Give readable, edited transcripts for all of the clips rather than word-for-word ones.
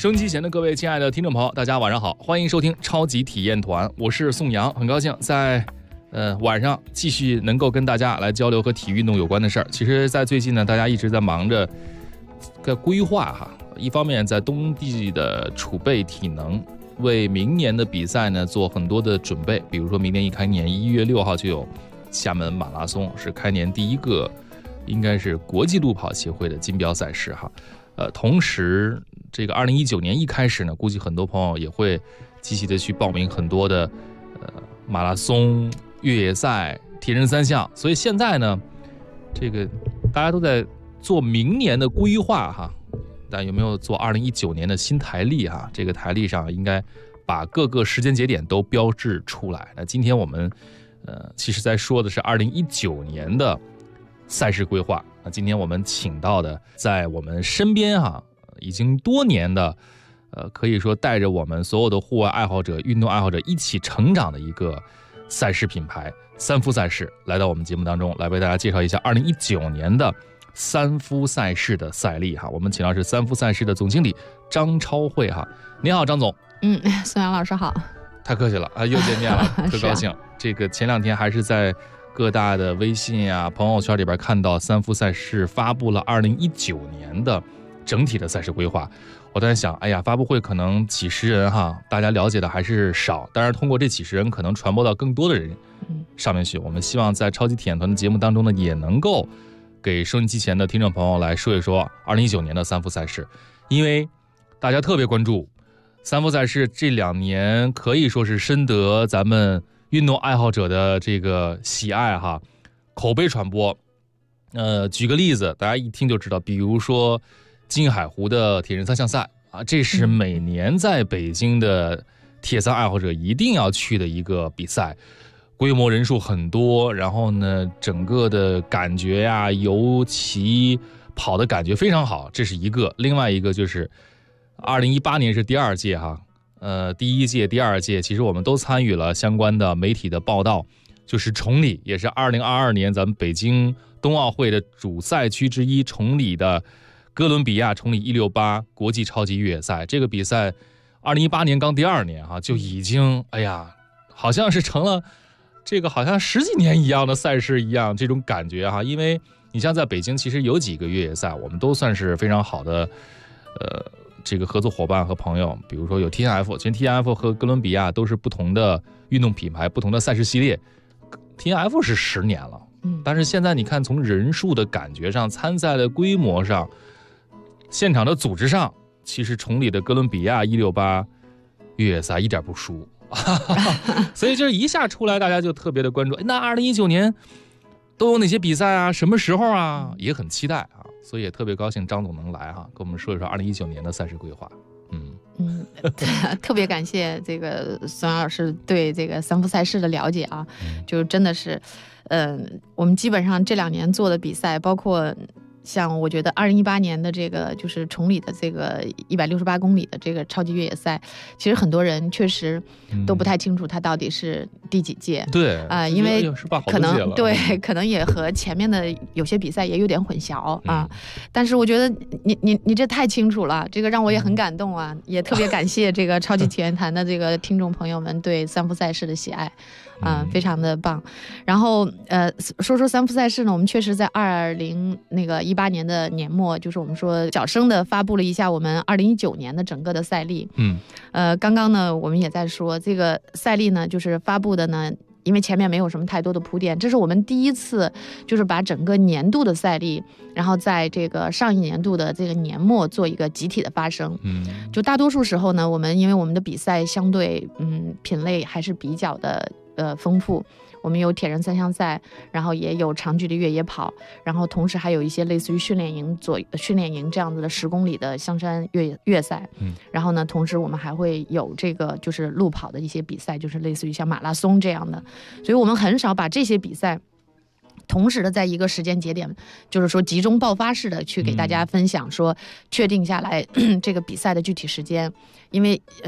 收音机前的各位亲爱的听众朋友，大家晚上好，欢迎收听超级体验团，我是宋阳，很高兴在晚上继续能够跟大家来交流和体育运动有关的事儿。其实在最近呢，大家一直在忙着个规划哈，一方面在冬季的储备体能，为明年的比赛呢做很多的准备，比如说明年一开年1月6号就有厦门马拉松，是开年第一个应该是国际路跑协会的金标赛事哈。同时这个2019年一开始呢，估计很多朋友也会积极的去报名很多的马拉松、越野赛、铁人三项，所以现在呢，这个大家都在做明年的规划哈，但有没有做2019年的新台历哈？这个台历上应该把各个时间节点都标志出来。那今天我们其实在说的是2019年的赛事规划。那今天我们请到的在我们身边哈，已经多年的可以说带着我们所有的户外爱好者、运动爱好者一起成长的一个赛事品牌三夫赛事，来到我们节目当中来为大家介绍一下2019年的三夫赛事的赛历哈。我们请到是三夫赛事的总经理张超慧哈。你好，张总。 宋阳老师好。 太客气了啊，又见面了，特高兴。这个前两天还是在各大的微信啊、朋友圈里边看到三夫赛事发布了2019年的整体的赛事规划。我在想，哎呀，发布会可能几十人哈，大家了解的还是少，但是通过这几十人可能传播到更多的人上面去。我们希望在超级体验团的节目当中呢，也能够给收音机前的听众朋友来说一说2019年的三夫赛事，因为大家特别关注三夫赛事这2年可以说是深得咱们运动爱好者的这个喜爱哈，口碑传播。举个例子，大家一听就知道，比如说金海湖的铁人三项赛啊，这是每年在北京的铁三爱好者一定要去的一个比赛，规模人数很多，然后呢，整个的感觉呀，尤其跑的感觉非常好，这是一个。另外一个就是2018年是第2届哈。第1届、第2届，其实我们都参与了相关的媒体的报道，就是崇礼，也是2022年咱们北京冬奥会的主赛区之一，崇礼的哥伦比亚崇礼168国际超级越野赛。这个比赛2018年刚第2年哈，就已经哎呀，好像是成了这个好像10几年一样的赛事一样，这种感觉哈。因为你像在北京，其实有几个越野赛，我们都算是非常好的这个合作伙伴和朋友，比如说有 TNF， 其实 TNF 和哥伦比亚都是不同的运动品牌、不同的赛事系列。TNF 是10年了，但是现在你看，从人数的感觉上、参赛的规模上、现场的组织上，其实崇礼的哥伦比亚168越野赛一点不输，所以这一下出来，大家就特别的关注。那2019年都有哪些比赛啊？什么时候啊？也很期待啊！所以也特别高兴张总能来哈，跟我们说一说2019年的赛事规划。 特别感谢这个孙老师对这个三夫赛事的了解啊，就真的是，我们基本上这2年做的比赛，包括像我觉得2018年的这个就是崇礼的这个168公里的这个超级越野赛，其实很多人确实都不太清楚它到底是第几届。 对因为可能对， 可能也和前面的有些比赛也有点混淆啊。但是我觉得你这太清楚了，这个让我也很感动啊，也特别感谢这个超级体验坛的这个听众朋友们对三夫赛事的喜爱。非常的棒。然后说三夫赛事呢，我们确实在2018年的年末，就是我们说小声的发布了一下我们2019年的整个的赛历。刚刚呢我们也在说这个赛历呢，就是发布的呢，因为前面没有什么太多的铺垫，这是我们第一次就是把整个年度的赛历，然后在这个上一年度的这个年末做一个集体的发声。就大多数时候呢，因为我们的比赛相对品类还是比较的丰富，我们有铁人三项赛，然后也有长距离越野跑，然后同时还有一些类似于训练营这样子的10公里的香山越赛。然后呢，同时我们还会有这个就是路跑的一些比赛，就是类似于像马拉松这样的，所以我们很少把这些比赛同时的在一个时间节点，就是说集中爆发式的去给大家分享，说确定下来这个比赛的具体时间。因为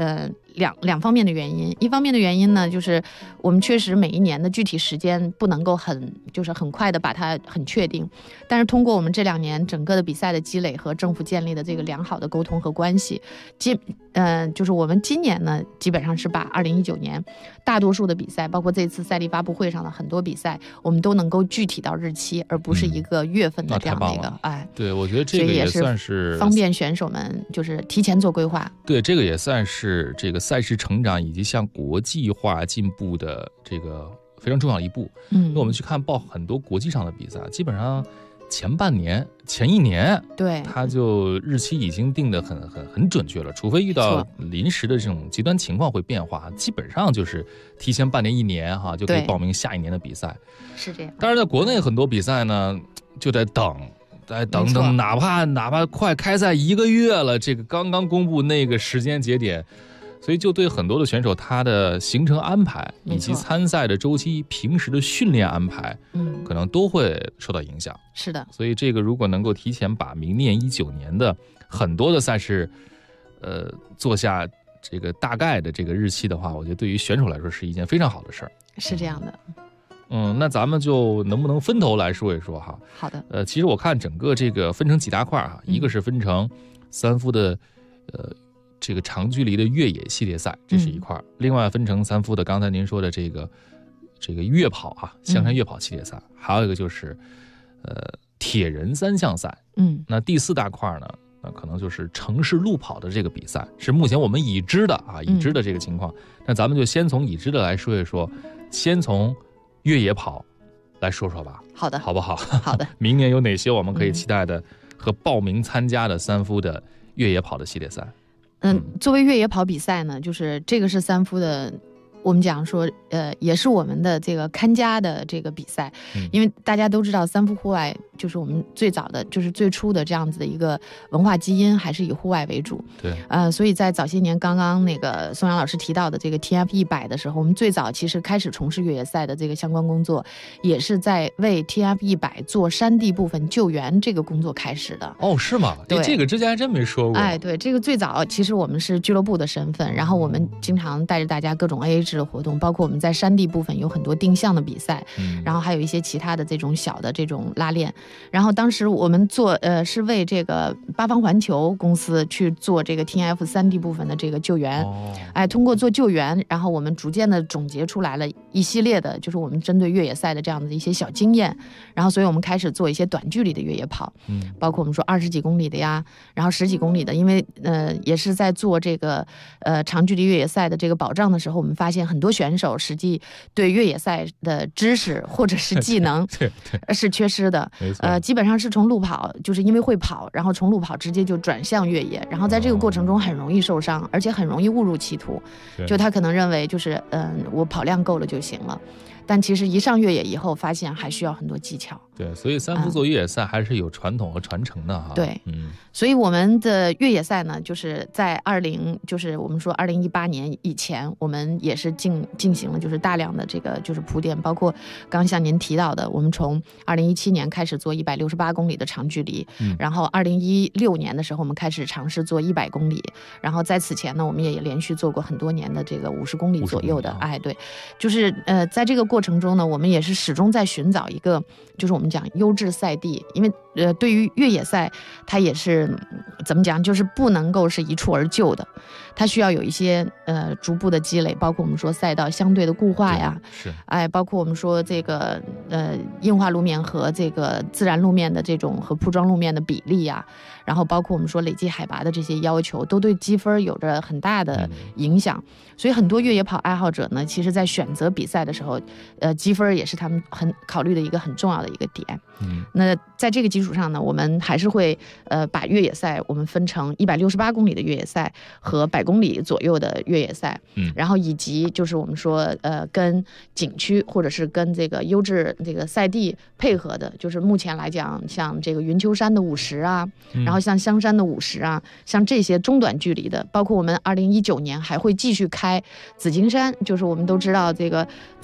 两方面的原因。一方面的原因呢，就是我们确实每一年的具体时间不能够很快的把它很确定，但是通过我们这2年整个的比赛的积累和政府建立的这个良好的沟通和关系，就是我们今年呢，基本上是把2019年大多数的比赛，包括这次赛例发布会上的很多比赛，我们都能够具体到日期，而不是一个月份的这样的一个对，我觉得这个也算是方便选手们就是提前做规划。 对，这个也算是这个赛事成长以及向国际化进步的这个非常重要的一步。因为我们去看很多国际上的比赛，基本上前半年、前1年， 对， 它就日期已经定得很准确了，除非遇到临时的这种极端情况会变化，基本上就是提前半年、1年就可以报名下一年的比赛。 是这样。 当然，在国内很多比赛呢，就得等，哪怕快开赛1个月了，这个刚刚公布那个时间节点。所以就对很多的选手他的行程安排以及参赛的周期、平时的训练安排，可能都会受到影响。 是的， 所以这个如果能够提前把明年19年的很多的赛事，做下这个大概的这个日期的话，我觉得对于选手来说是一件非常好的事儿。 是这样的。 那咱们就能不能分头来说一说哈？ 好的。 其实我看整个这个分成几大块哈，一个是分成3夫的这个长距离的越野系列赛，这是一块；另外分成3夫的刚才您说的这个越跑香山越跑系列赛，还有一个就是铁人3项赛。那第4大块呢，那可能就是城市路跑的这个比赛，是目前我们已知的这个情况。那咱们就先从已知的来说一说，先从越野跑来说说吧。 好的， 好不好？ 好的。 明年有哪些我们可以期待的和报名参加的3夫的越野跑的系列赛？ 作为越野跑比赛呢，就是这个是3夫的，我们讲说，也是我们的这个看家的这个比赛，因为大家都知道3夫户外就是我们最早的，就是最初的这样子的一个文化基因，还是以户外为主。 对， 所以在早些年，刚刚那个宋阳老师提到的这个 TF100的时候，我们最早其实开始从事越野赛的这个相关工作，也是在为 TF100做山地部分救援这个工作开始的。 哦，是吗？对，这个之前还真没说过。 对，这个最早其实我们是俱乐部的身份，然后我们经常带着大家各种 AA 制的活动，包括我们在山地部分有很多定向的比赛，然后还有一些其他的这种小的这种拉练。然后当时我们是为这个八方环球公司去做这个 TF3D 部分的这个救援。通过做救援，然后我们逐渐的总结出来了一系列的，就是我们针对越野赛的这样的一些小经验。然后所以我们开始做一些短距离的越野跑，包括我们说20几公里的呀，然后10几公里的，因为也是在做这个长距离越野赛的这个保障的时候，我们发现很多选手实际对越野赛的知识或者是技能是缺失的。基本上是从路跑，就是因为会跑，然后从路跑直接就转向越野，然后在这个过程中很容易受伤，而且很容易误入歧途。就他可能认为就是我跑量够了就行了，但其实一上越野以后，发现还需要很多技巧。 对，所以3夫做越野赛还是有传统和传承的哈。 对，所以我们的越野赛呢，就是在就是我们说2018年以前，我们也是进行了就是大量的这个就是铺垫，包括刚像您提到的，我们从2017年开始做168公里的长距离，然后2016年的时候，我们开始尝试做100公里，然后在此前呢，我们也连续做过很多年的这个50公里左右的。对，就是在这个过程中呢，我们也是始终在寻找一个，就是我们讲优质赛地，因为对于越野赛，它也是怎么讲，就是不能够是一蹴而就的，它需要有一些逐步的积累，包括我们说赛道相对的固化呀， 是， 包括我们说这个硬化路面和这个自然路面的这种和铺装路面的比例呀，然后包括我们说累计海拔的这些要求，都对积分有着很大的影响。所以很多越野跑爱好者呢，其实在选择比赛的时候，积分也是他们很考虑的一个很重要的一个点。那在这个基础上呢，我们还是会把越野赛我们分成168公里的越野赛和100公里左右的越野赛，然后以及就是我们说跟景区或者是跟这个优质这个赛地配合的，就是目前来讲，像这个云丘山的50啊，然后像香山的50啊，像这些中短距离的，包括我们2019年还会继续开紫金山，就是我们都知道这个最早我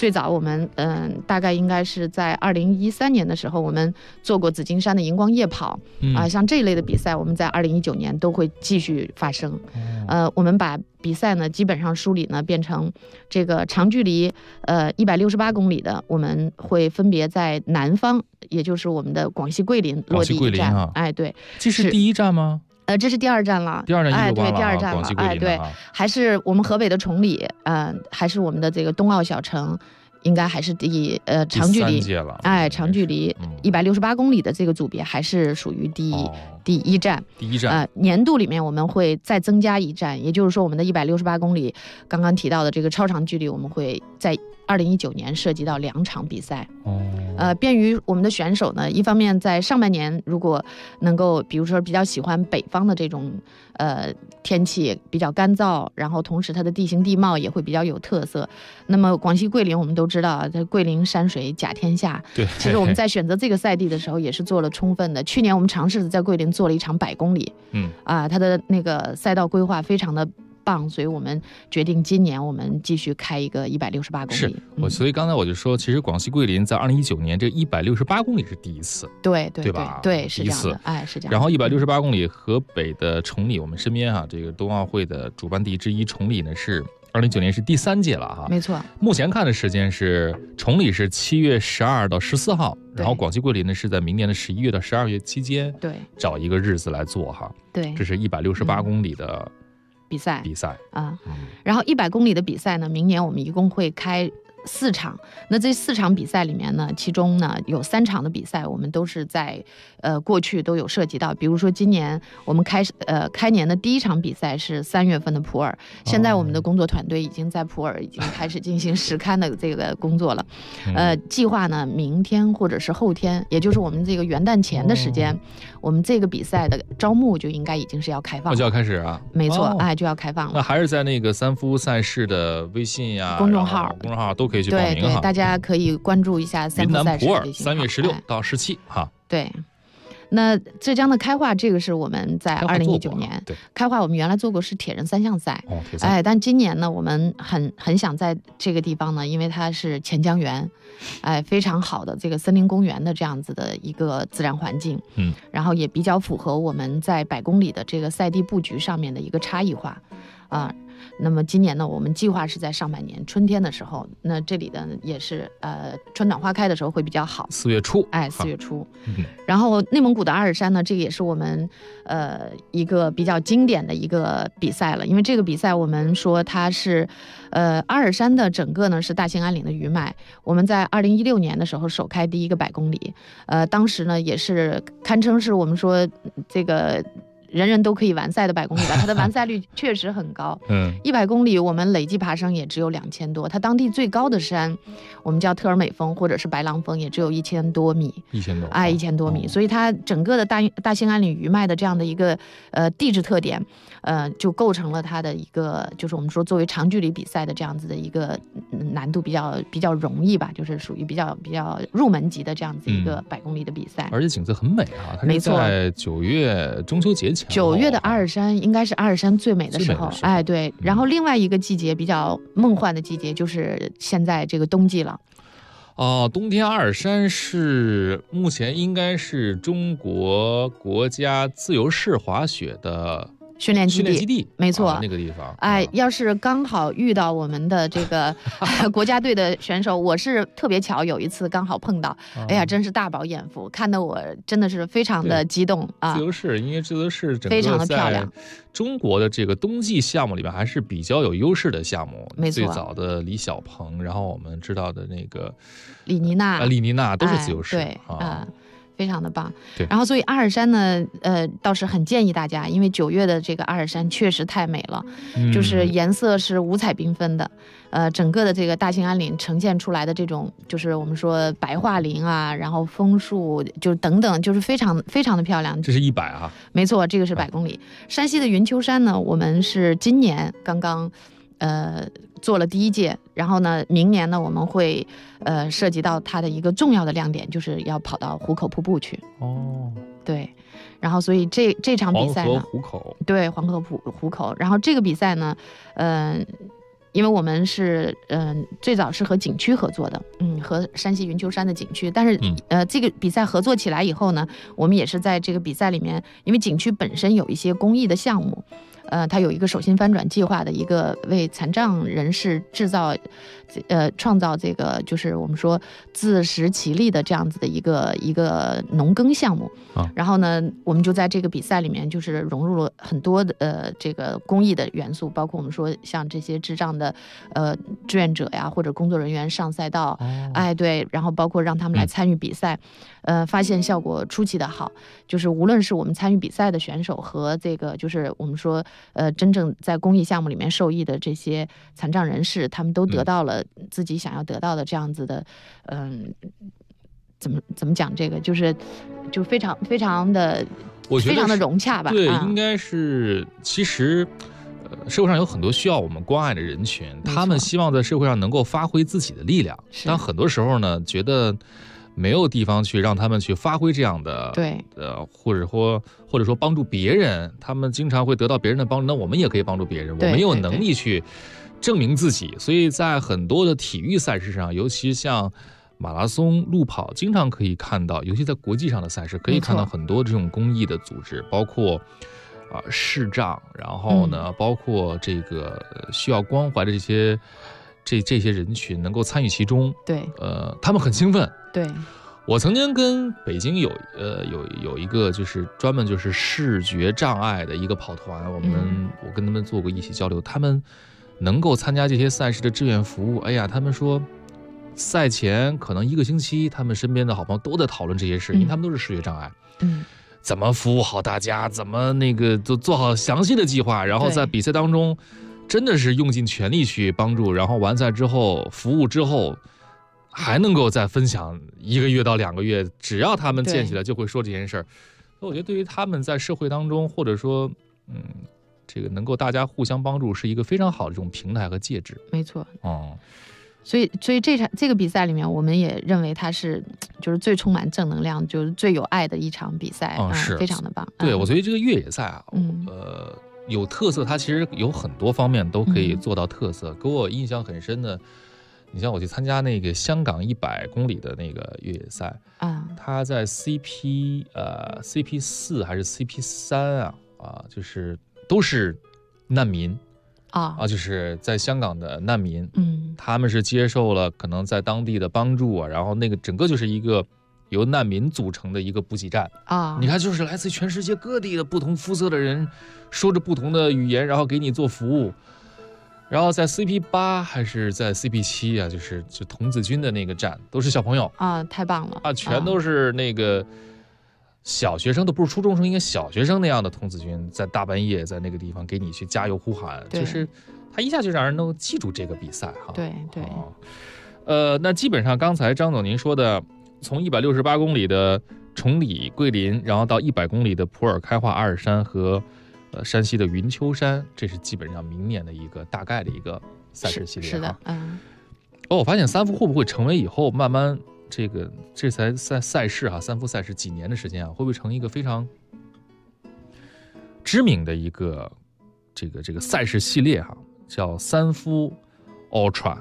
们大概应该是在2013年的时候，我们做过紫金山的荧光夜跑像这一类的比赛，我们在2019年都会继续发生。我们把比赛呢基本上梳理呢变成这个长距离168公里的，我们会分别在南方，也就是我们的广西桂林落地一站。对， 这是第一站吗？ 这是第二站了， 第二站对，第二站了，对，还是我们河北的崇礼，还是我们的这个冬奥小城，应该还是长距离，长距离168公里的这个组别还是属于第一站。年度里面我们会再增加一站，也就是说我们的168公里，刚刚提到的这个超长距离，我们会在2019年涉及到2场比赛。便于我们的选手呢，一方面在上半年如果能够比如说比较喜欢北方的这种天气比较干燥，然后同时它的地形地貌也会比较有特色。那么广西桂林我们都知道，在桂林山水甲天下， 对， 其实我们在选择这个赛地的时候也是做了充分的。去年我们尝试在桂林做了一场100公里，它的那个赛道规划非常的棒，所以我们决定今年我们继续开一个168公里。 所以刚才我就说，其实广西桂林在2019年这168公里是第一次， 对吧？ 对，是这样的，是这样的。 然后168公里，河北的崇礼，我们身边这个冬奥会的主办地之一崇礼呢是2019年是第3届了没错。 目前看的时间是崇礼是7月12到14号，然后广西桂林呢是在明年的11月到12月期间， 对， 找一个日子来做对， 这是168公里的比赛然后100公里的比赛呢，明年我们一共会开4场。那这4场比赛里面呢，其中呢有3场的比赛我们都是在过去都有涉及到。比如说今年我们开年的第1场比赛是3月份的普洱，现在我们的工作团队已经在普洱已经开始进行实勘的这个工作了。计划呢明天或者是后天，也就是我们这个元旦前的时间，我们这个比赛的招募就应该已经是要开放了， 就要开始啊？ 没错，就要开放了。 那还是在那个三夫赛事的微信呀、 公众号都可以去报名对，大家可以关注一下三夫赛事的微信号。 3月16到17 对。那浙江的开化，这个是我们在2019年开化，我们原来做过是铁人3项赛，但今年呢，我们很想在这个地方呢，因为它是钱江源，非常好的这个森林公园的这样子的一个自然环境，然后也比较符合我们在100公里的这个赛地布局上面的一个差异化那么今年呢，我们计划是在上半年春天的时候，那这里的也是春暖花开的时候会比较好 ，4月初 ，4月初。然后内蒙古的阿尔山呢，这个也是我们一个比较经典的一个比赛了，因为这个比赛我们说它是阿尔山的整个呢是大兴安岭的余脉。我们在2016年的时候首开第一个100公里，当时呢也是堪称是我们说这个人人都可以完赛的100公里吧，它的完赛率确实很高。100公里我们累计爬升也只有2000多，它当地最高的山我们叫特尔美峰或者是白狼峰，也只有1000多米，1000多米。所以它整个的大兴安岭余脉的这样的一个地质特点，就构成了它的一个就是我们说作为长距离比赛的这样子的一个难度比较容易吧，就是属于比较入门级的这样子一个100公里的比赛。 而且景色很美它是在9月中秋节前 ，9月的阿尔山应该是阿尔山最美的时候，对。然后另外一个季节比较梦幻的季节就是现在这个冬季了。 冬天阿尔山是目前应该是中国国家自由式滑雪的训练基地，没错，那个地方。 要是刚好遇到我们的这个国家队的选手，我是特别巧，有一次刚好碰到，真是大饱眼福，看得我真的是非常的激动自由式，因为自由式整个非常的漂亮， 中国的这个冬季项目里面还是比较有优势的项目。 没错， 最早的李小鹏，然后我们知道的那个李妮娜， 都是自由式， 对非常的棒。然后所以阿尔山呢倒是很建议大家，因为9月的这个阿尔山确实太美了，就是颜色是五彩缤纷的，整个的这个大兴安岭呈现出来的这种就是我们说白桦林然后枫树就等等，就是非常非常的漂亮。 这是100 没错，这个是100公里。山西的云丘山呢，我们是今年刚刚做了第1届，然后呢明年呢我们会涉及到它的一个重要的亮点，就是要跑到壶口瀑布去。对，然后所以这场比赛呢， 黄河湖口， 对，黄河湖口。然后这个比赛呢因为我们是最早是和景区合作的，和山西云丘山的景区，但是这个比赛合作起来以后呢，我们也是在这个比赛里面，因为景区本身有一些公益的项目，它有一个手心翻转计划的一个为残障人士创造这个就是我们说自食其力的这样子的一个农耕项目，然后呢，我们就在这个比赛里面就是融入了很多的这个公益的元素，包括我们说像这些智障的志愿者呀或者工作人员上赛道，对，然后包括让他们来参与比赛，发现效果出奇的好，就是无论是我们参与比赛的选手和这个就是我们说真正在公益项目里面受益的这些残障人士，他们都得到了自己想要得到的这样子的，怎么讲这个，就非常非常的， 我觉得非常的融洽吧。 对，应该是其实。社会上有很多需要我们关爱的人群，他们希望在社会上能够发挥自己的力量，但很多时候呢，觉得没有地方去让他们去发挥这样的， 对， 或者说帮助别人，他们经常会得到别人的帮助，那我们也可以帮助别人，我们有能力去证明自己，所以在很多的体育赛事上，尤其像马拉松、路跑，经常可以看到，尤其在国际上的赛事，可以看到很多这种公益的组织，包括。视障，然后呢，包括这个需要关怀的这些人群能够参与其中， 对， 他们很兴奋。 对， 我曾经跟北京有一个就是专门就是视觉障碍的一个跑团，我跟他们做过一起交流，他们能够参加这些赛事的志愿服务，哎呀，他们说赛前可能1个星期，他们身边的好朋友都在讨论这些事，因为他们都是视觉障碍。怎么服务好大家，怎么都做好详细的计划，然后在比赛当中真的是用尽全力去帮助，然后完赛之后服务之后还能够再分享1个月到2个月，只要他们见起来就会说这件事儿。所以我觉得对于他们在社会当中，或者说这个能够大家互相帮助，是一个非常好的这种平台和介质。 没错。所以这个比赛里面，我们也认为它是就是最充满正能量，就是最有爱的一场比赛，是非常的棒。 对，我觉得这个越野赛啊，有特色，它其实有很多方面都可以做到特色。给我印象很深的，你像我去参加那个香港100公里的那个越野赛它在 CP4 还是 CP3就是都是难民。就是在香港的难民，他们是接受了可能在当地的帮助然后那个整个就是一个由难民组成的一个补给站你看，就是来自全世界各地的不同肤色的人，说着不同的语言，然后给你做服务。然后在 CP8 还是在 CP7就童子军的那个站，都是小朋友太棒了全都是那个。小学生都不是初中生，应该小学生那样的童子军，在大半夜在那个地方给你去加油呼喊，就是他一下就让人能够记住这个比赛对。 那基本上刚才张总您说的，从168公里的崇礼桂林，然后到100公里的普洱开化阿尔山和山西的云丘山，这是基本上明年的一个大概的一个赛事系列。 是的， 我发现三伏会不会成为以后慢慢？这才赛事三伏赛事几年的时间会不会成一个非常知名的一个这个赛事系列叫三伏 Ultra。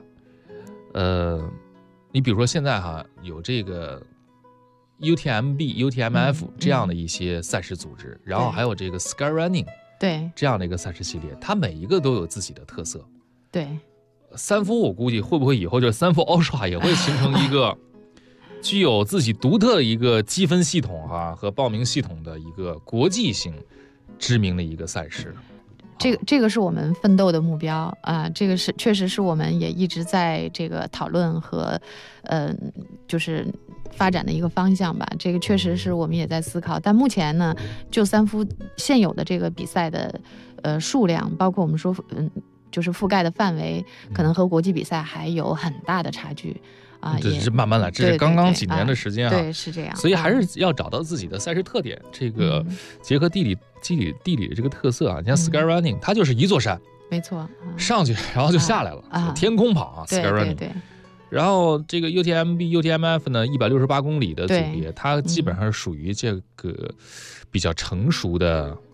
你比如说现在有这个 UTMB、UTMF 这样的一些赛事组织，然后还有这个 Sky Running 这样的一个赛事系列，它每一个都有自己的特色。 对， 三伏我估计会不会以后就是三伏 Ultra 也会形成一个具有自己独特的一个积分系统和报名系统的一个国际性知名的一个赛事。 这个是我们奋斗的目标这个是确实是我们也一直在这个讨论和就是发展的一个方向吧。这个确实是我们也在思考，但目前呢，就三伏现有的这个比赛的数量，包括我们说就是覆盖的范围，可能和国际比赛还有很大的差距。 这是慢慢来，这是刚刚几年的时间对，是这样。 所以还是要找到自己的赛事特点，这个结合地理的这个特色你像 Sky Running，它就是一座山， 没错， 上去然后就下来了，天空跑Sky Running。 对。 然后这个 UTMB、UTMF 呢，168公里的组别，它基本上是属于这个比较成熟的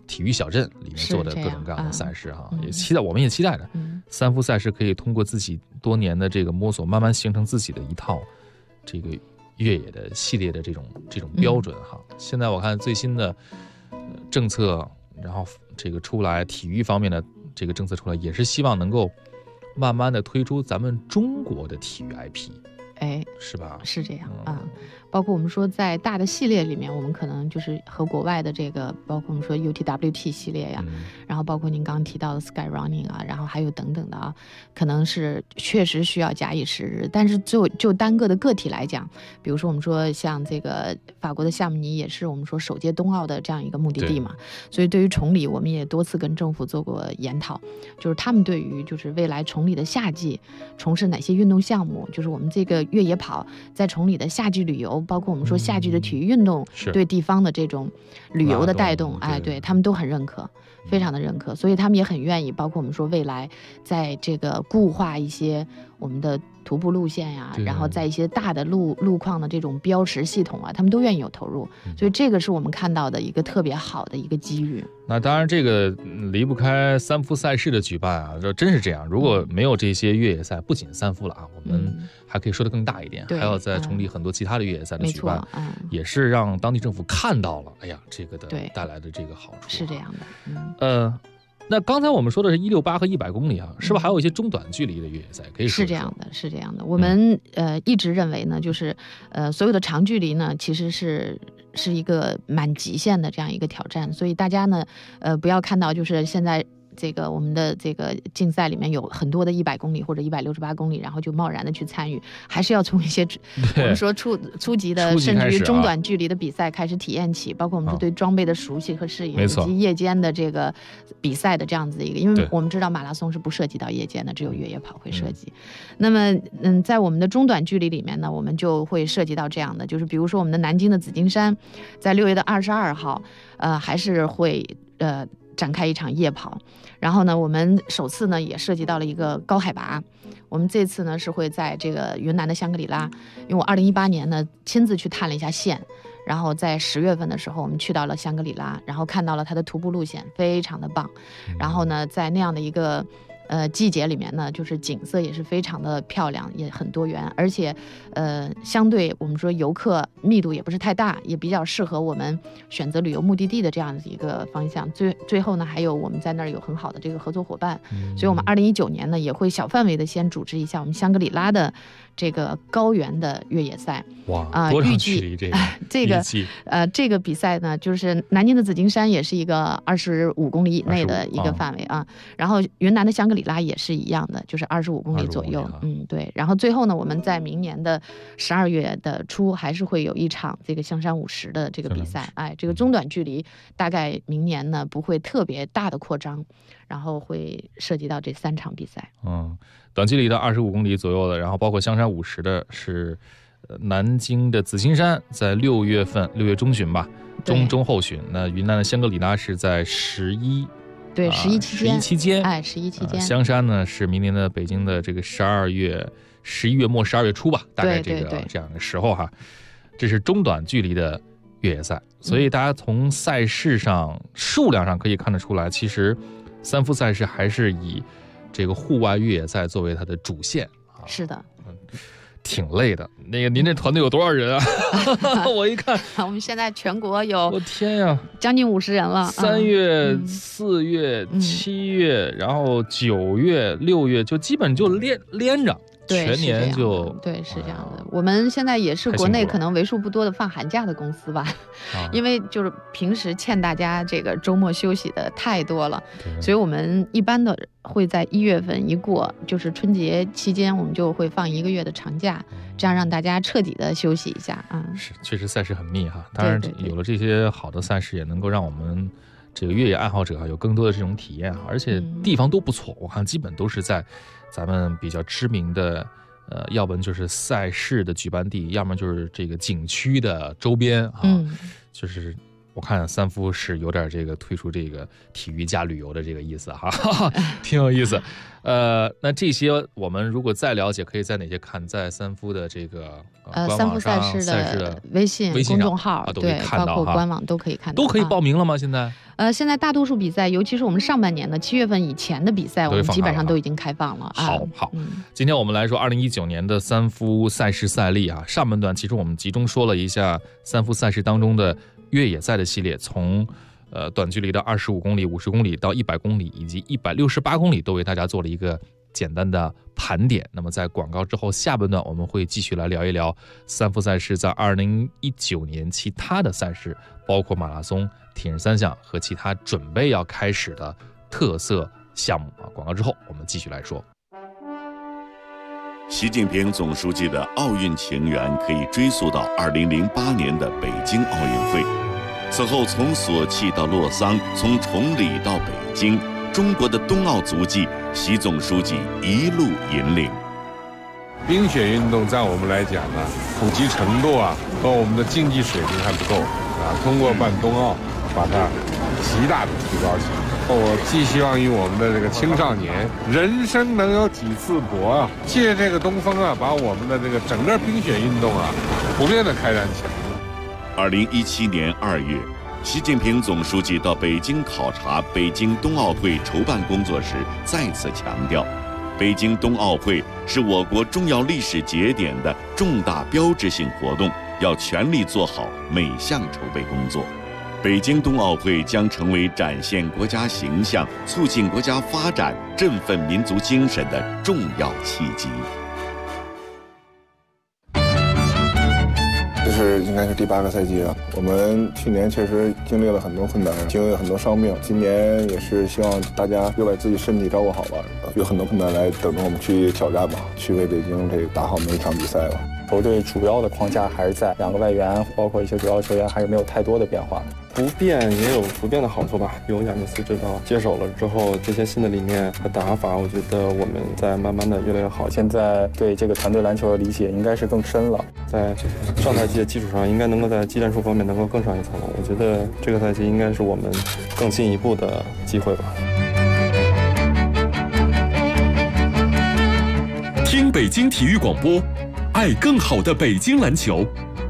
体育小镇里面做的各种各样的赛事哈，也期待，我们也期待着三夫赛事可以通过自己多年的这个摸索，慢慢形成自己的一套这个越野的系列的这种标准哈。现在我看最新的政策，然后这个出来体育方面的这个政策出来，也是希望能够慢慢的推出咱们中国的体育 IP。是吧？ 是这样啊，包括我们说在大的系列里面，我们可能就是和国外的这个，包括我们说 UTWT 系列呀，然后包括您刚刚提到的 Sky Running 啊，然后还有等等的啊，可能是确实需要假以时日。但是就单个的个体来讲，比如说我们说像这个法国的夏慕尼也是我们说首届冬奥的这样一个目的地嘛，所以对于崇礼，我们也多次跟政府做过研讨，就是他们对于就是未来崇礼的夏季从事哪些运动项目，就是我们这个越野跑在崇礼的夏季旅游，包括我们说夏季的体育运动对地方的这种旅游的带动，对他们都很认可，非常的认可，所以他们也很愿意，包括我们说未来在这个固化一些我们的徒步路线呀，然后在一些大的路况的这种标识系统啊，他们都愿意有投入，所以这个是我们看到的一个特别好的一个机遇。 那当然，这个离不开三夫赛事的举办啊，这真是这样。如果没有这些越野赛，不仅三夫了啊，我们还可以说得更大一点，还要在崇礼很多其他的越野赛的举办，也是让当地政府看到了，哎呀，这个的带来的这个好处。 是这样的， 那刚才我们说的是168和100公里啊，是不是还有一些中短距离的越野赛可以说？ 是这样的，是这样的。我们一直认为呢，就是所有的长距离呢，其实是一个蛮极限的这样一个挑战，所以大家呢，不要看到就是现在这个我们的这个竞赛里面有很多的100公里或者168公里，然后就贸然的去参与，还是要从一些我们说初级的甚至于中短距离的比赛开始体验起，包括我们说对装备的熟悉和适应，以及夜间的这个比赛的这样子一个，因为我们知道马拉松是不涉及到夜间的，只有越野跑会涉及。那么在我们的中短距离里面呢，我们就会涉及到这样的，就是比如说我们的南京的紫金山，在6月的22号，还是会展开一场夜跑，然后呢，我们首次呢也涉及到了一个高海拔，我们这次呢是会在这个云南的香格里拉，因为我2018年呢亲自去探了一下线，然后在10月份的时候我们去到了香格里拉，然后看到了它的徒步路线非常的棒，然后呢在那样的一个季节里面呢，就是景色也是非常的漂亮，也很多元，而且相对我们说游客密度也不是太大，也比较适合我们选择旅游目的地的这样的一个方向。最后呢，还有我们在那儿有很好的这个合作伙伴，所以我们2019年呢也会小范围的先组织一下我们香格里拉的这个高原的越野赛。 哇，多长距离这个比赛呢，就是南京的紫金山也是一个25公里以内的一个范围啊，然后云南的香格里拉也是一样的，就是25公里左右。对。然后最后呢，我们在明年的12月的初还是会有一场这个香山50的这个比赛。这个中短距离大概明年呢不会特别大的扩张，然后会涉及到这3场比赛。 短距离的25公里左右的，然后包括香山50的是南京的紫金山，在6月中旬吧，中后旬。那云南的香格里拉是在11期间， 11期间。 香山呢是明年的北京的这个11月末12月初吧，大概这样的时候哈。这是中短距离的越野赛，所以大家从赛事上数量上可以看得出来，其实三夫赛事还是以这个户外越野赛作为它的主线。 是的。 挺累的。那个您这团队有多少人啊？我一看， 我们现在全国有， 我天呀， 将近50人了。 3月、4月、7月，然后9月、6月，就基本就连着。全年就对，是这样的。我们现在也是国内可能为数不多的放寒假的公司吧，因为就是平时欠大家这个周末休息的太多了，所以我们一般的会在1月份一过，就是春节期间，我们就会放1个月的长假，这样让大家彻底的休息一下啊。 是，确实赛事很密哈。当然，有了这些好的赛事，也能够让我们这个越野爱好者有更多的这种体验，而且地方都不错，我看基本都是在咱们比较知名的，要不然就是赛事的举办地，要么就是这个景区的周边啊。就是我看三夫是有点这个推出这个体育加旅游的这个意思哈，挺有意思。那这些我们如果再了解，可以在哪些看？在三夫的这个三夫赛事的微信公众号， 都可以看到， 包括官网都可以看到。 都可以报名了吗？现在现在大多数比赛，尤其是我们上半年的7月份以前的比赛，我们基本上都已经开放了。 好，今天我们来说2019年的三夫赛事赛例啊。上半段其实我们集中说了一下三夫赛事当中的越野赛的系列，从短距离的25公里、50公里到100公里以及168公里，都为大家做了一个简单的盘点。那么在广告之后，下半段我们会继续来聊一聊三夫赛事在2019年其他的赛事，包括马拉松、铁人三项和其他准备要开始的特色项目啊。广告之后我们继续来说。 习近平总书记的奥运情缘可以追溯到2008年的北京奥运会。此后，从索契到洛桑，从崇礼到北京，中国的冬奥足迹，习总书记一路引领。 冰雪运动在我们来讲呢，普及程度和我们的竞技水平还不够通过办冬奥，把它极大的提高起来。我寄希望于我们的这个青少年，人生能有几次搏借这个东风把我们的这个整个冰雪运动普遍的开展起来。 2017年2月，习近平总书记到北京考察北京冬奥会筹办工作时，再次强调，北京冬奥会是我国重要历史节点的重大标志性活动，要全力做好每项筹备工作。北京冬奥会将成为展现国家形象、促进国家发展、振奋民族精神的重要契机。 这是应该是第8个赛季了。我们去年确实经历了很多困难，经历了很多伤病。今年也是希望大家又把自己身体照顾好吧，有很多困难来等着我们去挑战吧，去为北京这打好每一场比赛吧。 球队主要的框架还是在2个外援，包括一些主要球员还是没有太多的变化。 不变也有不变的好处吧。有亚尼斯指导接手了之后，这些新的理念和打法，我觉得我们在慢慢的越来越好。 现在对这个团队篮球的理解应该是更深了， 在上赛季的基础上，应该能够在技战术方面能够更上一层楼。我觉得这个赛季应该是我们更进一步的机会吧。 听北京体育广播，爱更好的北京篮球。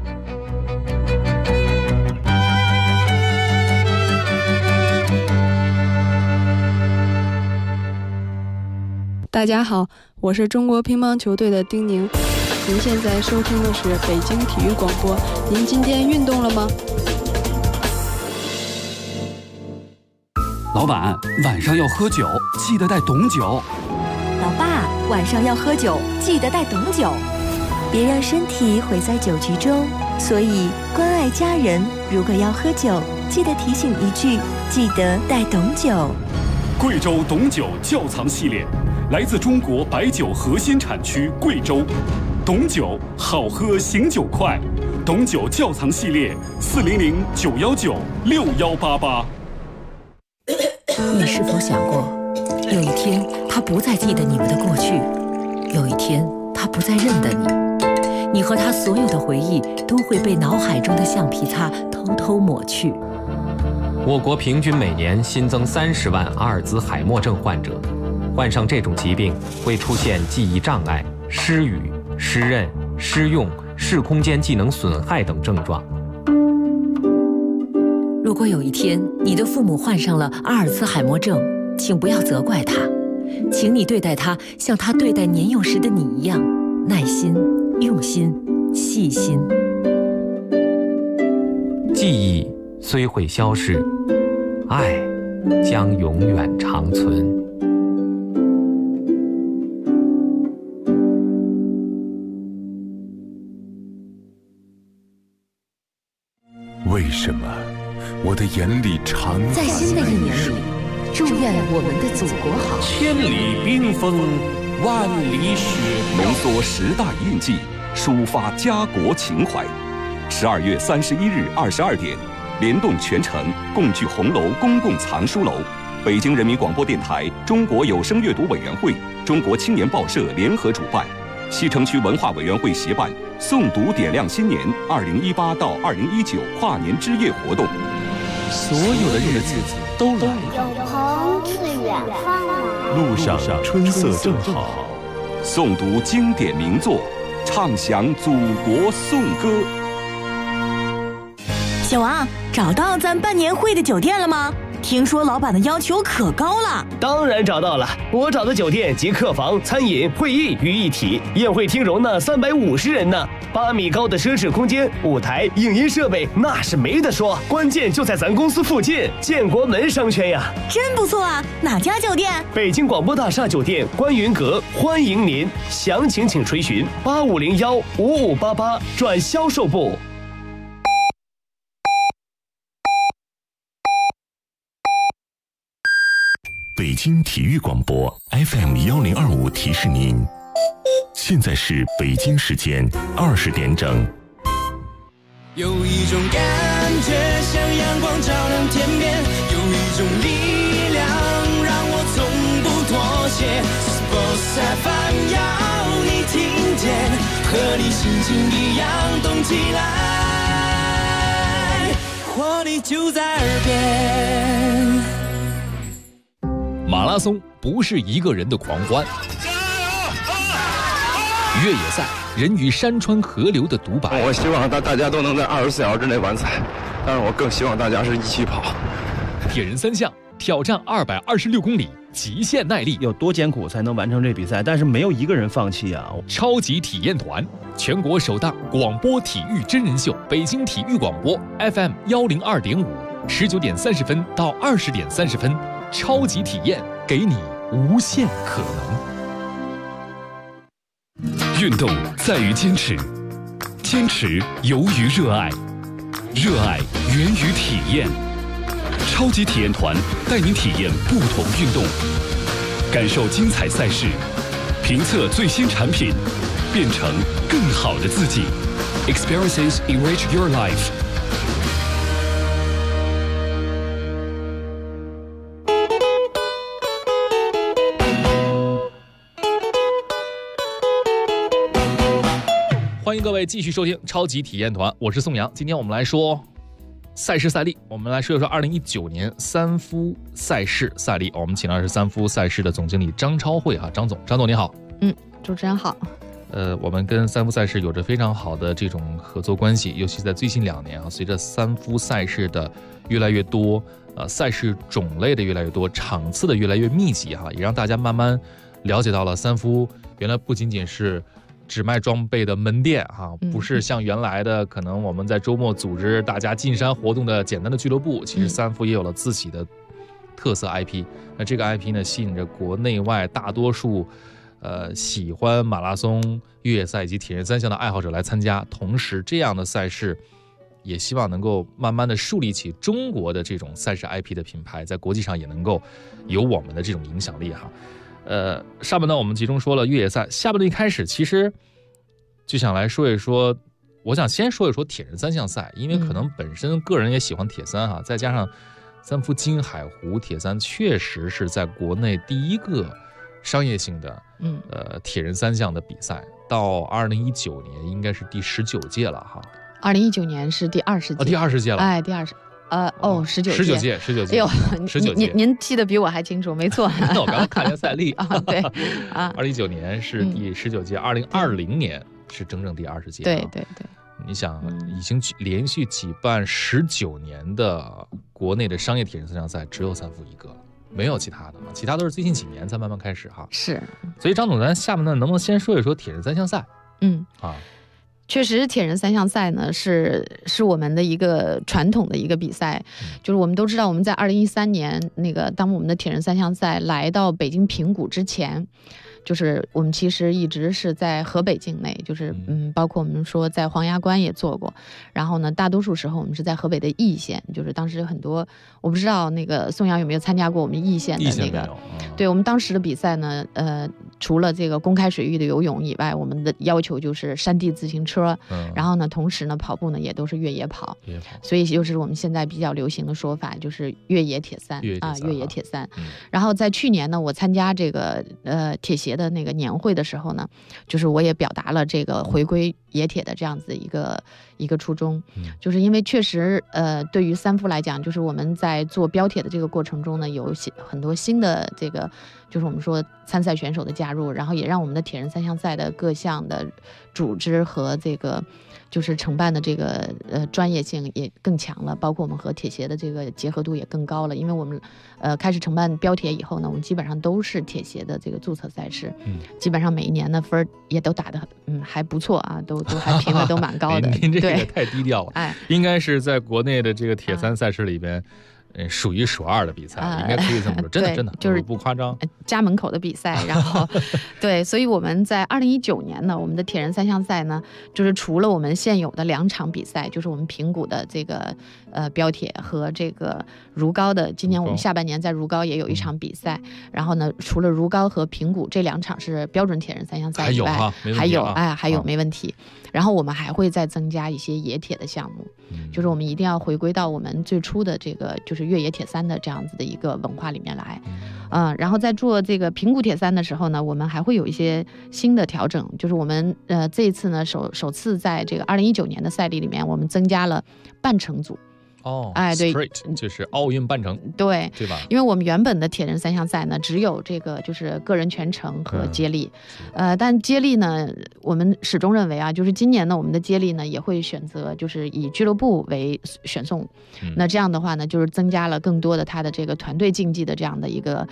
大家好，我是中国乒乓球队的丁宁。您现在收听的是北京体育广播。您今天运动了吗？ 老板，晚上要喝酒，记得带董酒。 老爸，晚上要喝酒，记得带董酒。别让身体毁在酒局中，所以关爱家人，如果要喝酒，记得提醒一句，记得带董酒。 贵州董酒窖藏系列，来自中国白酒核心产区贵州。董酒好喝醒酒快，董酒窖藏系列400-919-6188。 你是否想过，有一天他不再记得你们的过去，有一天他不再认得你，你和他所有的回忆都会被脑海中的橡皮擦偷偷抹去。 我国平均每年新增30万阿尔兹海默症患者，患上这种疾病会出现记忆障碍、失语、失认、失用、视空间技能损害等症状。 如果有一天你的父母患上了阿尔兹海默症，请不要责怪他，请你对待他像他对待年幼时的你一样，耐心、用心、细心。 记忆虽会消逝，爱将永远长存。 为什么我的眼里常在新的一年里，祝愿我们的祖国好。 千里冰封，万里雪浓缩时代印记，抒发家国情怀。12月31日22点，联动全城共聚红楼公共藏书楼，北京人民广播电台、中国有声阅读委员会、中国青年报社联合主办，西城区文化委员会协办诵读点亮新年2018到2019跨年之夜活动。 所有的日子都来了， 有朋自远方来， 路上春色正好。 诵读经典名作，唱响祖国颂歌。 小王，找到咱办年会的酒店了吗？ 听说老板的要求可高了。 当然找到了，我找的酒店集客房、餐饮、会议于一体，宴会厅容纳350人呢，8米高的奢侈空间，舞台、影音设备那是没得说，关键就在咱公司附近，建国门商圈呀。 真不错啊，哪家酒店？ 北京广播大厦酒店观云阁，欢迎您，详情请垂询8501-5588转销售部。 北京体育广播 FM1025提示您，现在是北京时间20点整。 有一种感觉像阳光照亮天边，有一种力量让我从不妥协。Sports FM 要你听见，和你心情一样动起来，活力就在耳边。 马拉松不是一个人的狂欢，越野赛人与山川河流的独白。 我希望大家都能在24小时之内完赛，但是我更希望大家是一起跑。 铁人3项挑战226公里，极限耐力， 有多艰苦才能完成这比赛？但是没有一个人放弃啊！ 超级体验团，全国首档广播体育真人秀，北京体育广播 FM102.5，19点30分到20点30分，超级体验，给你无限可能。运动在于坚持，坚持由于热爱，热爱源于体验。超级体验团带您体验不同运动，感受精彩赛事，评测最新产品，变成更好的自己。Experiences enrich your life。 欢迎各位继续收听超级体验团，我是宋阳。今天我们来说赛事赛例，我们来说一说2019年三夫赛事赛例。我们请到的是三夫赛事的总经理张超慧哈，张总你好。 主持人好。 我们跟三夫赛事有着非常好的这种合作关系，尤其在最近2年啊，随着三夫赛事的越来越多，赛事种类的越来越多，场次的越来越密集哈，也让大家慢慢了解到了三夫原来不仅仅是只卖装备的门店哈，不是像原来的可能我们在周末组织大家进山活动的简单的俱乐部，其实三夫也有了自己的特色 IP。那这个 IP 呢，吸引着国内外大多数喜欢马拉松、越野赛以及铁人3项的爱好者来参加。同时，这样的赛事也希望能够慢慢的树立起中国的这种赛事 IP 的品牌，在国际上也能够有我们的这种影响力哈。上半段我们集中说了越野赛，下半段一开始其实就想来说一说，我想先说一说铁人3项赛，因为可能本身个人也喜欢铁三哈，再加上三夫金海湖铁三确实是在国内第一个商业性的铁人3项的比赛，到2019年应该是第19届了哈。 2019年是第20届， 第20届了， 哎，第20。19届。 哎呦 ，19届，您记得比我还清楚，没错。 那我刚刚看一下赛历啊，对啊 ，2019年是第19届，2020年是整整第20届。 对。 你想，已经连续举办19年的国内的商业铁人3项赛，只有三夫一个了，没有其他的，其他都是最近几年才慢慢开始哈。 是。 所以张总，咱下面呢，能不能先说一说铁人3项赛？ 确实，铁人3项赛呢是我们的一个传统的一个比赛，就是我们都知道，我们在2013年当我们的铁人3项赛来到北京平谷之前，就是我们其实一直是在河北境内，就是包括我们说在黄崖关也做过，然后呢，大多数时候我们是在河北的易县，就是当时很多，我不知道宋阳有没有参加过我们易县的对，我们当时的比赛呢，除了这个公开水域的游泳以外，我们的要求就是山地自行车，然后呢，同时呢，跑步呢也都是越野跑，所以就是我们现在比较流行的说法，就是越野铁三啊，越野铁三。然后在去年呢，我参加这个铁协的那个年会的时候呢，就是我也表达了这个回归冶铁的这样子一个初衷，就是因为确实对于三夫来讲，就是我们在做标铁的这个过程中呢，有很多新的这个就是我们说参赛选手的加入，然后也让我们的铁人三项赛的各项的组织和这个就是承办的这个专业性也更强了，包括我们和铁协的这个结合度也更高了。因为我们开始承办标铁以后呢，我们基本上都是铁协的这个注册赛事，基本上每一年的分也都打得还不错啊，都还评的都蛮高的。 您这个也太低调了，应该是在国内的这个铁三赛事里边。数一数二的比赛，应该可以这么说，真的就是不夸张。 家门口的比赛，然后对，所以我们在2019年呢，我们的铁人三项赛呢，就是除了我们现有的2场比赛，就是我们平谷的这个标铁和这个如皋的，今年我们下半年在如皋也有一场比赛。然后呢，除了如皋和平谷这2场是标准铁人三项赛以外，还有没问题。然后我们还会再增加一些冶铁的项目，就是我们一定要回归到我们最初的这个就是越野铁三的这样子的一个文化里面来，然后在做这个平谷铁三的时候呢，我们还会有一些新的调整，就是我们这一次呢首次在这个2019年的赛例里面，我们增加了半程组。对， Straight 就是奥运半程， 对吧？ 因为我们原本的铁人三项赛呢，只有这个就是个人全程和接力，但接力呢，我们始终认为啊，就是今年呢，我们的接力呢也会选择就是以俱乐部为选送，那这样的话呢，就是增加了更多的它的这个团队竞技的这样的一个